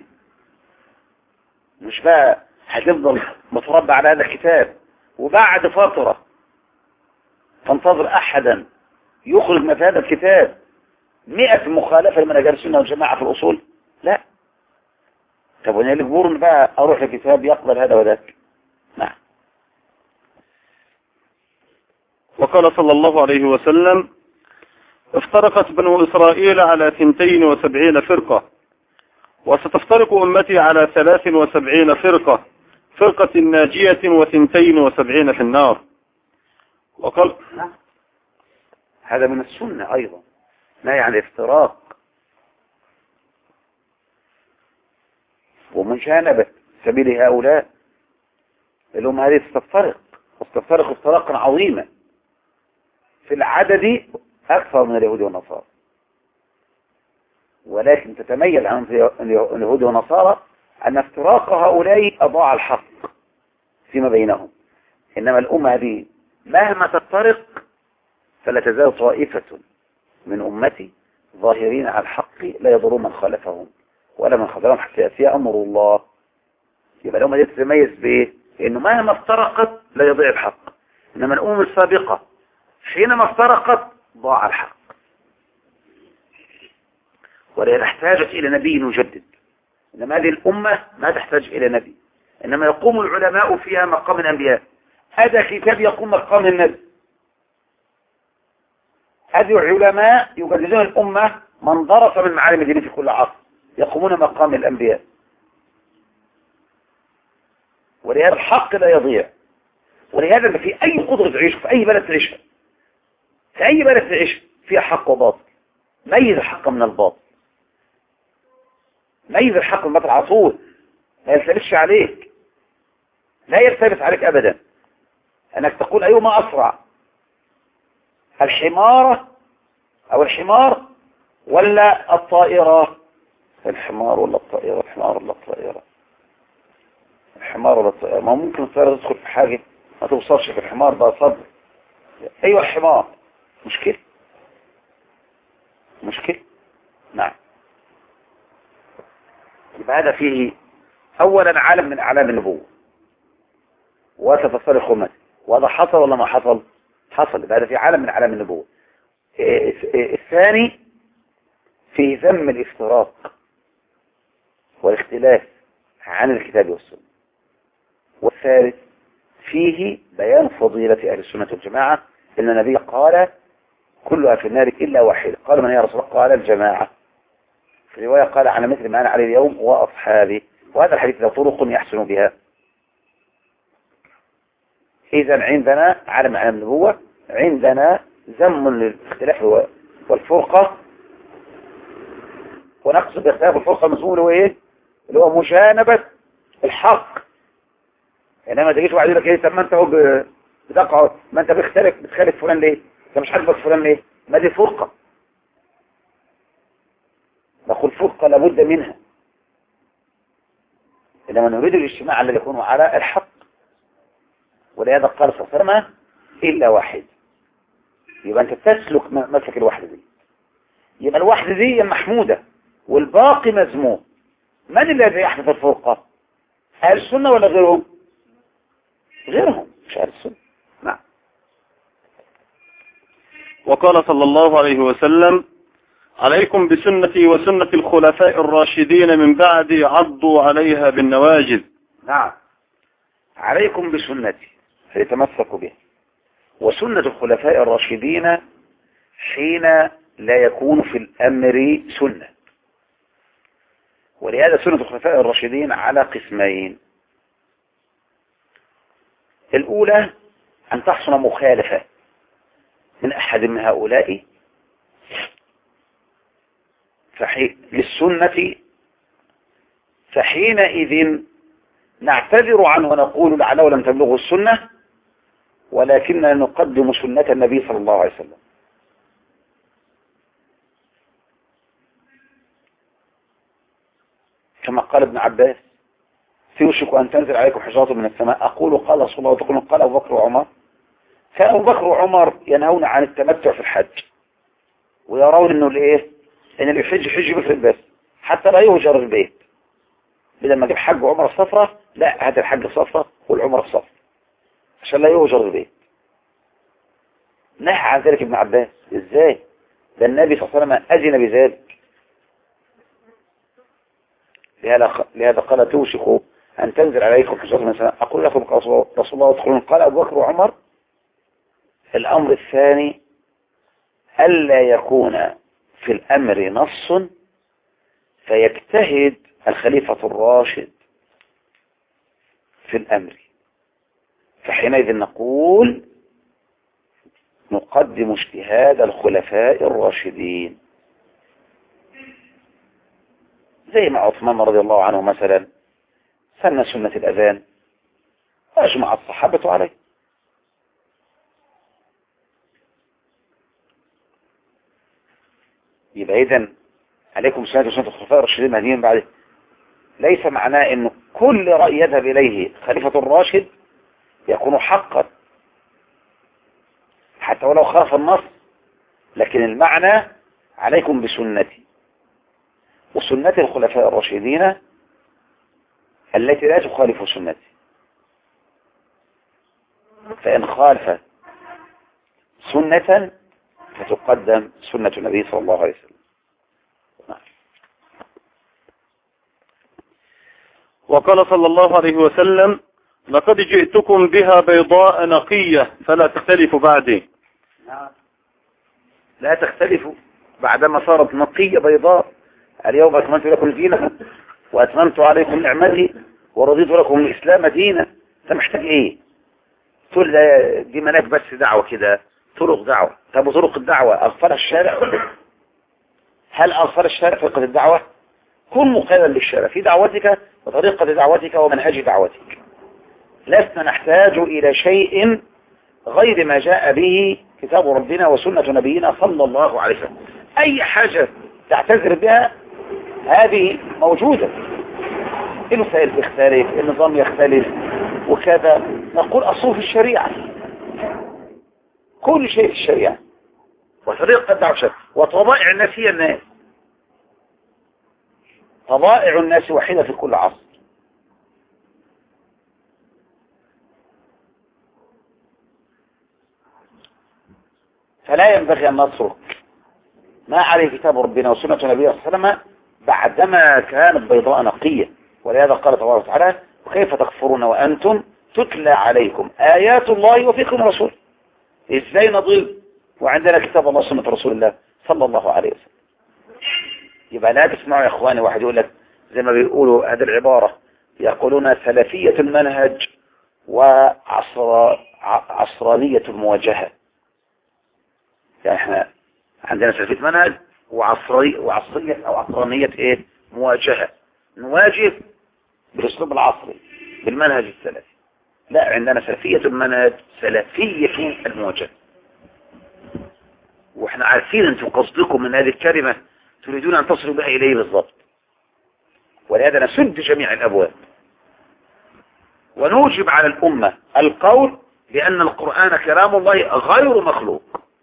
مش بقى هتفضل متربع على هذا الكتاب وبعد فترة تنتظر أحدا يخرج من هذا الكتاب 100 مخالفة لمنهج السنة والجماعة في الأصول. لا. طب وانا اللي بقول بقى اروح لكتاب يقبل هذا وذاك. نعم. وقال صلى الله عليه وسلم افترقت بنو إسرائيل على 72 فرقة وستفترق أمتي على 73 فرقة، فرقة ناجية و72 في النار. وقال هذا من السنة أيضا، ما يعني افتراق ومجانبة سبيل هؤلاء اللي هم هذه تفترق افتراقا عظيما في العدد أكثر من اليهود والنصارى، ولكن تتميز عن اليهود والنصارى أن افتراق هؤلاء أضاع الحق فيما بينهم، إنما الأمة هذه مهما تفترق فلا تزال طائفة من أمتي ظاهرين على الحق لا يضرون من خالفهم ولا من خذلهم حتى يأتي أمر الله. يبقى الأمة دي تتميز بإيه؟ إنه مهما افترقت لا يضيع الحق، إنما الأمم السابقة حينما افترقت ضاع الحق، ولا احتاجت إلى نبي يجدد. إنما هذه الأمة ما تحتاج إلى نبي، إنما يقوم العلماء فيها مقام الأنبياء. هذا كتاب يقوم مقام النبي، هذه العلماء يجددون الأمة من درس من معالم الدين في كل عصر، يقومون مقام الأنبياء. ولهذا الحق لا يضيع، ولهذا في أي قدرة تعيش، في أي بلد تعيشها، في أي بلد تعيش فيها حق وباطل، ميز الحق من الباطل، ميز الحق من الباطل على طول، ما يلتبسش عليك، لا يلتبس عليك أبدا أنك تقول أيهما أسرع، الحمارة أو الحمار ولا الطائرة، الحمار ولا الطائرة، الحمار ولا الطائرة، الحمار ولا الطائرة. ما ممكن الطائرة تدخل في حاجة ما توصلش في الحمار ده صدر. أيوة الحمار، مشكلة. نعم. يبقى هذا فيه أولا عالم من أعلام النبوة وتتصرخ أمتي، وهذا حصل ولا ما حصل؟ حصل. يبقى هذا في عالم من أعلام النبوة. الثاني فيه ذم الافتراق والاختلاف عن الكتاب والسنة. والثالث فيه بيان فضيلة أهل السنة والجماعة، إن النبي قال كلها في النار إلا واحدة. قال من يا رسول الله؟ قال الجماعة. في رواية قال على مثل ما أنا عليه اليوم وأصحابي، وهذا الحديث له طرق يحسن بها. إذا عندنا على معنى النبوة، عندنا ذم للاختلاف والفرقة، ونقصد باختلاف الفرقة المسؤول هو إيه؟ اللي هو مجانبة الحق. إنما تجيش واحد يقول لك إيه، طب ما أنت هو بتقع، ما أنت بتخالف فلان ليه؟ أنت مش عاجبك فلان ليه؟ ما دي فرقة. نقول فرقة لابد منها، إنما نريد الاجتماع الذي يكون على الحق. ولهذا قال صلى الله عليه وسلم إلا واحد. يبقى أنت تسلك مسلك الوحدة دي، يبقى الوحدة دي محمودة والباقي مذموم. من الذي يحدث الفرقة؟ أهل السنة ولا غيرهم؟ غيرهم، مش أهل السنة. نعم. وقال صلى الله عليه وسلم: عليكم بسنتي وسنة الخلفاء الراشدين من بعدي عضوا عليها بالنواجذ. نعم، عليكم بسنتي فيتمسكوا بها، وسنة الخلفاء الراشدين حين لا يكون في الأمر سنة. ولهذا سنة الخلفاء الراشدين على قسمين: الأولى أن تحصل مخالفة من أحد من هؤلاء للسنة، فحينئذ نعتذر عنه ونقول لعله لم تبلغه السنة، ولكننا نقدم سنة النبي صلى الله عليه وسلم. كما قال ابن عباس: يوشك أن تنزل عليكم حجارة من السماء، أقول قال رسول الله وتقولون قال أبو بكر وعمر. كان أبو بكر وعمر ينهون عن التمتع في الحج، ويرون أنه الإيه؟ إن اللي يحج حج بفرد بس، حتى لا يهجر البيت. بدل ما جيب حج وعمر الصفرة، لا، هذا الحج صفرة والعمر الصفرة عشان لا يهجر البيت. نهى عن ذلك ابن عباس. إزاي؟ ده النبي صلى الله عليه وسلم أذن بذلك. لهذا قال: توشك أن تنزل عليكم حجارة من السماء، أقول لكم قال رسول الله وتقولون قال أبو بكر وعمر. الأمر الثاني: ألا يكون في الأمر نص فيجتهد الخليفة الراشد في الأمر، فحينئذ نقول نقدم اجتهاد الخلفاء الراشدين، زي ما عثمان رضي الله عنه مثلا سن سنة الأذان وأجمع الصحابة عليه. يبقى إذن عليكم سنة وسنة الخلفاء الراشدين المهديين بعده ليس معناه أنه كل رأي يذهب إليه خليفة الراشد يكون حقا حتى ولو خالف النص، لكن المعنى عليكم بسنتي وسنة الخلفاء الراشدين التي لا تخالف سنتي، فإن خالف سنة فتقدم سنة النبي صلى الله عليه وسلم. وقال صلى الله عليه وسلم: لقد جئتكم بها بيضاء نقية فلا تختلفوا بعدي. لا تختلفوا بعدما صارت نقية بيضاء. اليوم أتممت لكم دينكم وأتممت عليكم نعمتي ورضيت لكم الإسلام دينا. أنت محتاج إيه؟ تقول دي مناك بس دعوة كده، طرق دعوة. طب وطرق الدعوة أغفر الشارع؟ هل أغفر الشارع طريقة الدعوة؟ كن مقيدا للشارع في دعوتك وطريقة دعوتك ومنهج دعوتك. لسنا نحتاج إلى شيء غير ما جاء به كتاب ربنا وسنة نبينا صلى الله عليه وسلم. أي حاجة تعتذر بها هذه موجودة. الوسائل تختلف، النظام يختلف وكذا، نقول أصول في الشريعة، كل شيء في الشريعة وطريقة الدعوة وطبائع الناس هي الناس. طبائع الناس وحيدة في كل عصر. فلا ينبغي أن نترك ما عليه كتاب ربنا وسنة نبينا صلى الله عليه وسلم بعدما كانت بيضاء نقية. ولهذا قال تبارك وتعالى: وكيف تكفرون وأنتم تتلى عليكم آيات الله وفيكم رسول. إزاي نضل وعندنا كتاب الله وسنة رسول الله صلى الله عليه وسلم؟ يبقى لا تسمعوا يا اخواني واحد يقول لك زي ما بيقولوا هذه العبارة، يقولون سلفية المنهج وعصرانية المواجهة. يعني احنا عندنا سلفية منهج وعصرية او عصرانية ايه مواجهة، نواجه بالاسلوب العصري بالمنهج السلفي. لا، عندنا سلفية المنهج، سلفية المواجهة. واحنا عارفين انتم قصدكم من هذه الكلمة تريدون ان تصلوا بها اليه بالضبط، ولهذا نسد جميع الابواب ونوجب على الامة القول بان القرآن كلام الله غير مخلوق.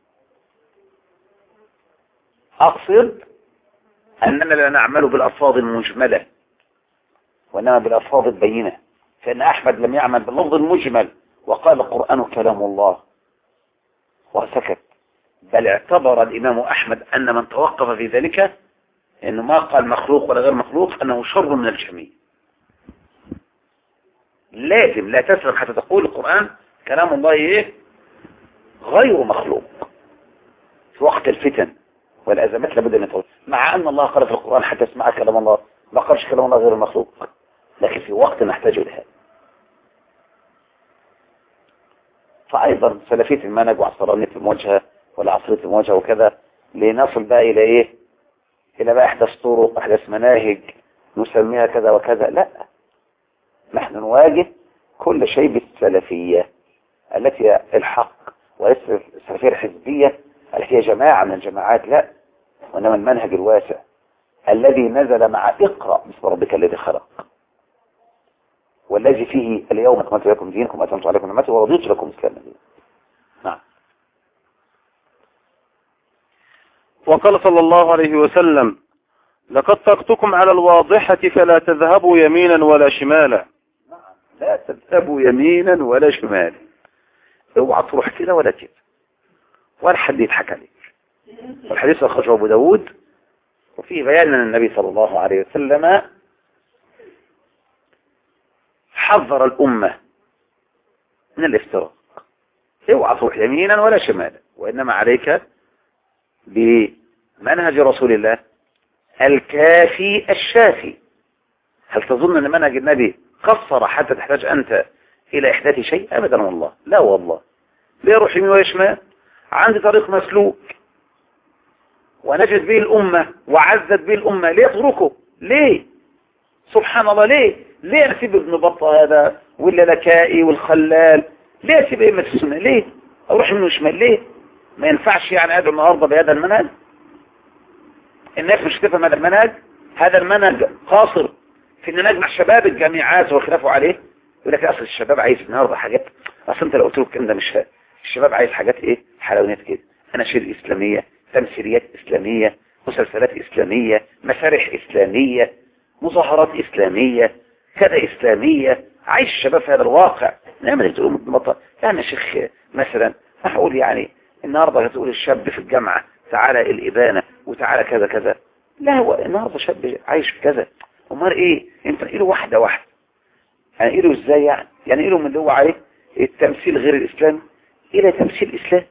اقصد اننا لا نعمل بالالفاظ المجملة وانما بالالفاظ البينة، فان احمد لم يعمل باللفظ المجمل وقال القرآن كلام الله وسكت، بل اعتبر الامام احمد ان من توقف في ذلك انه ما قال مخلوق ولا غير مخلوق انه شر من الجميع. لازم لا تسلم حتى تقول القرآن كلام الله ايه غير مخلوق في وقت الفتن والازمات، لابد ان يتوقف. مع ان الله قال في القرآن حتى اسمع كلام الله، ما قالش كلام الله غير مخلوق، لكن في وقت نحتاج لهذا. فايضا سلفية المنهج وعصرانية المواجهة والعصرية المواجهة وكذا، لنصل بقى الى ايه، الى بقى احداث طرق احداث مناهج نسميها كذا وكذا. لا، نحن نواجه كل شيء بالسلفية التي هي الحق، وليس السلفية الحزبية التي هي جماعة من الجماعات، لا، وإنما المنهج الواسع الذي نزل مع اقرأ باسم ربك الذي خلق، والذي فيه اليوم أكملت لكم دينكم وأتممت عليكم نعمتي ورضيت لكم الإسلام دينا. نعم. وقال صلى الله عليه وسلم: لقد تركتكم على الواضحة فلا تذهبوا يمينا ولا شمالا. لا تذهبوا يمينا ولا شمالا، اوعى تروح كده ولا كده، ولا حد يضحك عليك. والحديث أخرجه أبو داود، وفيه بيان أن النبي صلى الله عليه وسلم حذر الأمة من الافتراق. اوعى تروح يمينا ولا شمالا، وإنما عليك بمنهج رسول الله الكافي الشافي. هل تظن أن منهج النبي قصر حتى تحتاج أنت إلى إحداث شيء؟ أبدا والله، لا والله. ليه يروح يمين ولا شمال؟ عندي طريق مسلوك ونجد به الأمة وعزت به الأمة، ليه تتركه؟ ليه؟ سبحان الله، ليه أسيب ابن بطة هذا واللالكائي والخلال؟ ليه أسيب أئمة السنة؟ ليه أروح يمين وشمال؟ ليه؟ ما ينفعش يعني أدعو النهارده بهذا المنهج؟ الناس مش تفهم هذا المنهج. هذا المنهج قاصر في ان نجمع شباب الجامعات وخلافوا عليه. يقول لك اصل الشباب عايز النهارده حاجات، اصل انت لو قلت له الكلام ده مش فاهم. الشباب عايز حاجات ايه؟ حلويات كده، اناشيد اسلاميه، تمثيليات اسلاميه، مسلسلات اسلاميه، مسارح اسلاميه، مظاهرات اسلاميه، كذا اسلاميه. عايش الشباب في هذا الواقع. نعمل تقول مطلع يعني يا شيخ مثلا هقول يعني النهارده هتقول الشاب في الجامعه تعالى الابانه وتعالى كذا كذا. لا، هو النهارده شاب عايش في كذا. امال ايه؟ انت نقله واحده واحده. يعني نقله ازاي؟ يعني نقله من اللي هو عليه التمثيل غير الاسلامي الى تمثيل اسلام.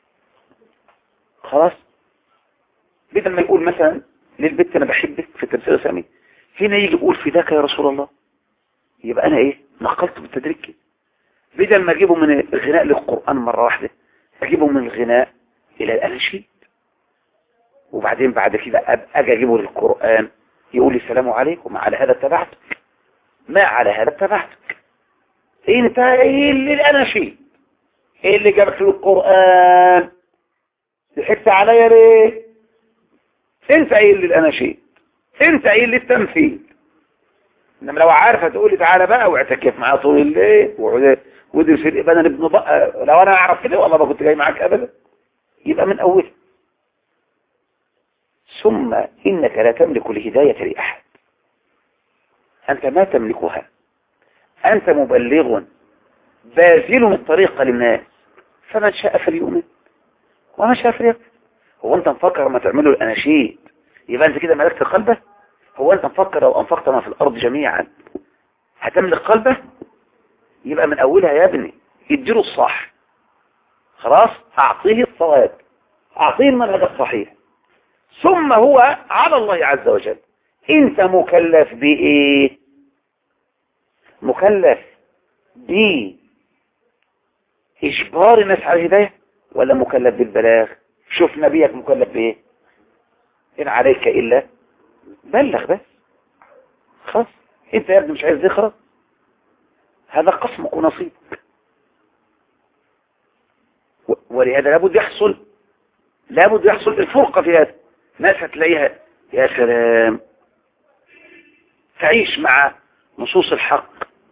خلاص، بدل ما يقول مثلا للبنت انا بحبك في التمثيل الاسلامي، هنا يجي يقول فداك يا رسول الله. يبقى انا ايه؟ نقلته بالتدريج كده. بدل ما اجيبه من الغناء للقران مره واحده، اجيبه من الغناء الى الاناشيد، وبعدين بعد كده اجي اجيبه للقران يقول لي السلام عليكم، على هذا اتبعتك، ما على هذا اتبعتك. انت ايه اللي الاناشيد؟ ايه اللي جابك للقران؟ ضحكت عليا ليه؟ انت ايه اللي الاناشيد؟ انت ايه اللي التمثيل؟ انما لو عارفه تقول لي تعالى بقى واعتكف معايا طول الليل ودرس في الابانه ابن بقى، لو انا اعرف كده والله ما كنت جاي معاك ابدا. يبقى من اول. ثم انك لا تملك الهدايه لاحد، انت ما تملكها، انت مبلغ باذل الطريق للناس، فمن شاء فليؤمن ومن شاء فليكفر. هو انت مفكر ما تعمله الاناشيد يبقى انت كده ملكت قلبه؟ هو انت مفكر لو انفقت ما في الارض جميعا هتملك قلبه؟ يبقى من اولها يا ابني اديله الصح، خلاص اعطيه الصواب، اعطيه المنهج الصحيح، ثم هو على الله عز وجل. انت مكلف بايه؟ مكلف بإجبار الناس على الهداية ولا مكلف بالبلاغ؟ شوف نبيك مكلف بايه؟ إن عليك إلا بلغ بس. خلاص انت يا ابني مش عايز ذكرى، هذا قسمك ونصيبك. ولهذا لابد يحصل الفرقة في هذا. ناس هتلاقيها يا سلام تعيش مع نصوص الحق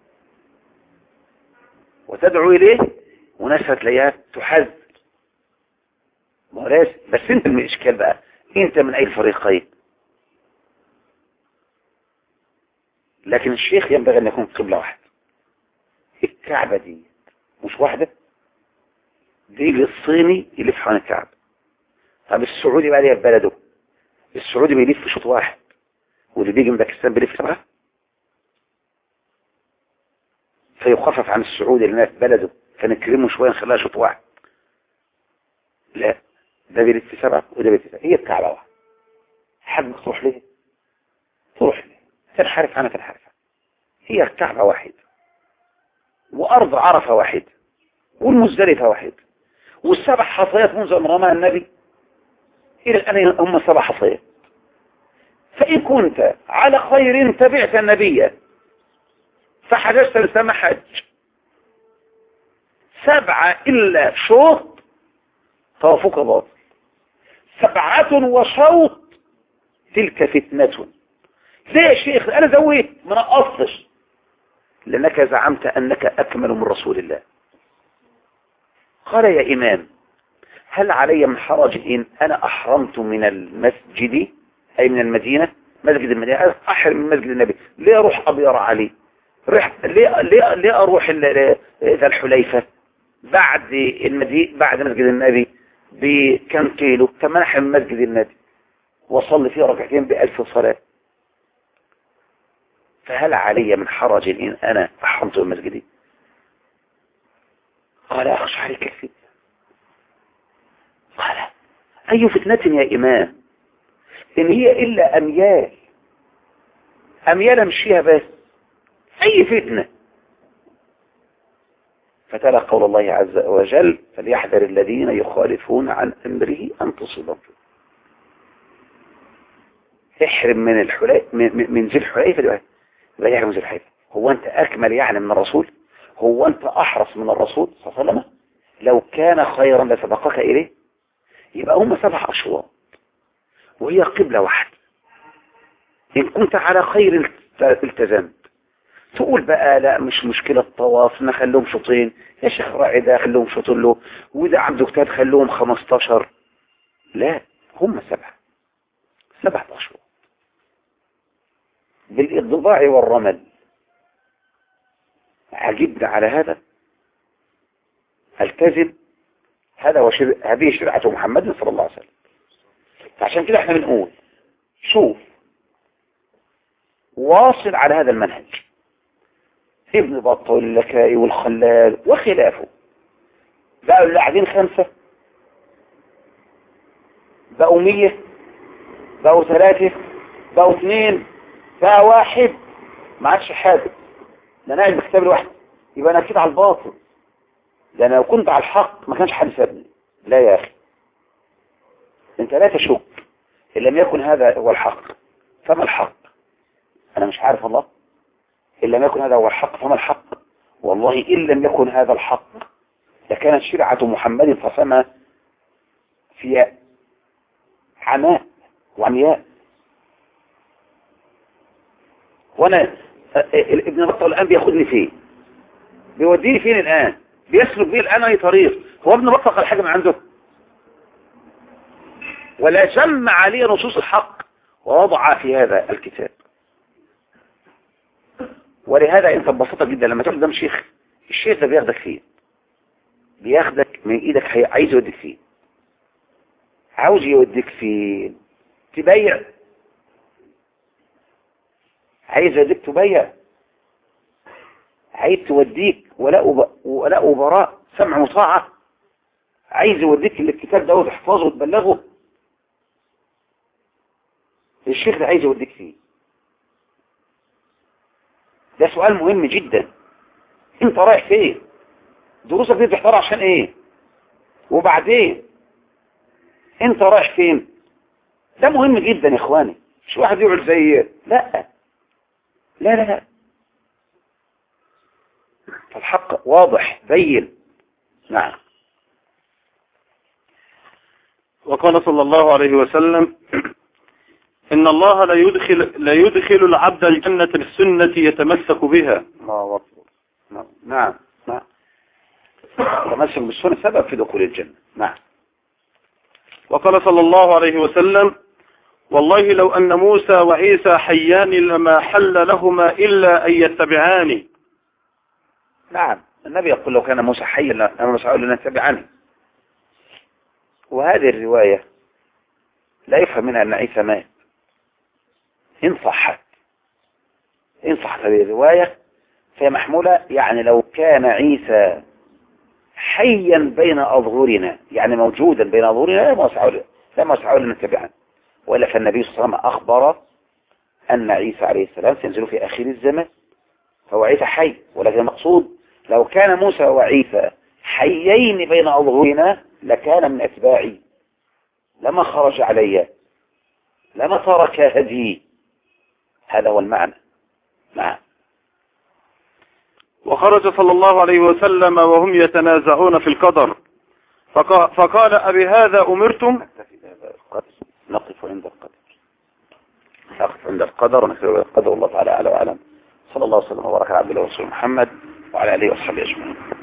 وتدعو إليه، وناس هتلاقيها تحذر. ما هو لازم، بس انت من الإشكال بقى، انت من أي الفريقين؟ لكن الشيخ ينبغي أن يكون قبلة واحدة. الكعبة دي مش واحدة، دي الصيني يلف حوالين الكعبة. طب السعودي بقى ليه في بلده؟ السعودي بيلف شوط واحد، واللي بيجي من باكستان بيلف 7. فيخفف عن السعودي اللي في بلده فنكرمه شوية نخليها شوط واحد. لا، ده بيلف 7 وده بيلف 7. هي الكعبة واحدة. حد تروح ليه؟ تروح ليه؟ تنحرف عنها تنحرف عنها. هي الكعبة واحدة، وأرض عرفة واحدة، والمزدلفة واحدة، والسبع حصيات منذ أن رمى النبي إلى الآن هم 7 حصيات. فإن كنت على خير تبعت النبي فحججت لسما حج. 7 إلا شوط طوافك باطل. 7 وشوط تلك فتنة. ليه يا شيخ؟ أنا زويت ما نقصتش، لأنك زعمت أنك أكمل من رسول الله. قال يا إمام هل علي من حرج إن أنا أحرمت من المسجد أي من المدينة، مسجد المدينة، أحرم من مسجد النبي؟ ليه أروح أبيار علي؟ ليه أروح ذا الحليفة بعد مسجد النبي بكم كيلو؟ كما نحرم من مسجد النبي وصلي فيه ركعتين ب1000 صلاة. فهل علي من حرج إن أنا أحرمت من مسجدي؟ قال أخشى عليك الفتنة. قال أي فتنة يا إمام؟ إن هي إلا أميال أمشيها بس، أي فتنة؟ فتلا قول الله عز وجل فليحذر الذين يخالفون عن أمره أن تصيبهم. احرم من ذي الحليفة. لا يحرم ذي الحليفة. هو أنت أكمل يعني من الرسول؟ هو أنت أحرص من الرسول صلى الله عليه وسلم؟ لو كان خيرا لسبقك إليه. يبقى هم 7 أشواط وهي قبلة واحدة. إن كنت على خير التزمت. تقول بقى لا مش مشكلة طواف نخلوهم شوطين، يا شيخ راعي ده خلوهم شوطين له، وده عبد كتاب خلوهم 15. لا، هم 7 أشواط بالإضباع والرمل. عجبنا على هذا، التزم. هذه شريعة محمد صلى الله عليه وسلم. فعشان كده احنا بنقول شوف واصل على هذا المنهج. ابن بطة واللكائي والخلال وخلافه بقوا اللي قاعدين 5، بقوا 100، بقوا 3، بقوا 2، بقى 1. ما عادش حاجة. ده انا قاعد بكتاب الواحد، يبقى انا كده على الباطل. ده انا لو كنت على الحق ما كانش حد سابني. لا يا اخي، انت لا تشك. ان لم يكن هذا هو الحق فما الحق؟ انا مش عارف والله. ان لم يكن هذا هو الحق فما الحق؟ والله ان لم يكن هذا الحق لكانت شرعة محمد فسمى في عماء وعمياء. وانا ابن بطة الان بياخدني فين؟ بيوديني فين الان؟ بيسلك بيه الان اي طريق؟ هو ابن بطة قال حاجة من عنده؟ ولا جمع عليه نصوص الحق ووضع في هذا الكتاب. ولهذا انت ببساطة جدا لما تقول قدام شيخ، الشيخ ده بياخدك فين؟ بياخدك من ايدك، عايز يوديك فين؟ عاوز يوديك فين؟ تبيع؟ عايز يوديك تبيع؟ عايز توديك ولاء وبراء، سمع وطاعة؟ عايز يوديك الكتاب ده وتحفظه وتبلغه؟ الشيخ ده عايز يوديك فيه؟ ده سؤال مهم جدا. انت رايح فين؟ دروسك دي بتحضرها عشان ايه؟ وبعدين انت رايح فين؟ ده مهم جدا يا اخواني. مش واحد يقعد زي لا لا لا لا. فالحق واضح بين. نعم. وقال صلى الله عليه وسلم إن الله لا يدخل العبد الجنة بالسنة يتمسك بها. الله أكبر. نعم نعم. تمسك بالسنة سبب في دخول الجنة. نعم. وقال صلى الله عليه وسلم والله لو أن موسى وعيسى حيان لما حل لهما إلا أن يتبعاني. نعم. النبي يقول لو كان موسى حيا لما موسى قال لنا اتبعني. وهذه الرواية لا يفهم منها أن عيسى مات إن صحت هذه الرواية فهي محمولة، يعني لو كان عيسى حيا بين أظهرنا، يعني موجودا بين أظهرنا لما وسعوا لنا اتبعا. وإلا فالنبي صلى الله عليه وسلم أخبر أن عيسى عليه السلام سينزل في آخر الزمان، فهو عيسى حي. ولكن المقصود لو كان موسى وعيسى حيين بين أظهرنا لكان من أتباعي، لما خرج علي، لما ترك هدي. هذا هو المعنى. نعم. وخرج صلى الله عليه وسلم وهم يتنازعون في القدر فقال أبي هذا أمرتم. نقف عند القدر ونكتفي بالقدر. والله تعالى أعلى وأعلم. صلى الله وسلم وبارك على عبده ورسوله محمد وعلى آله وصحبه أجمعين.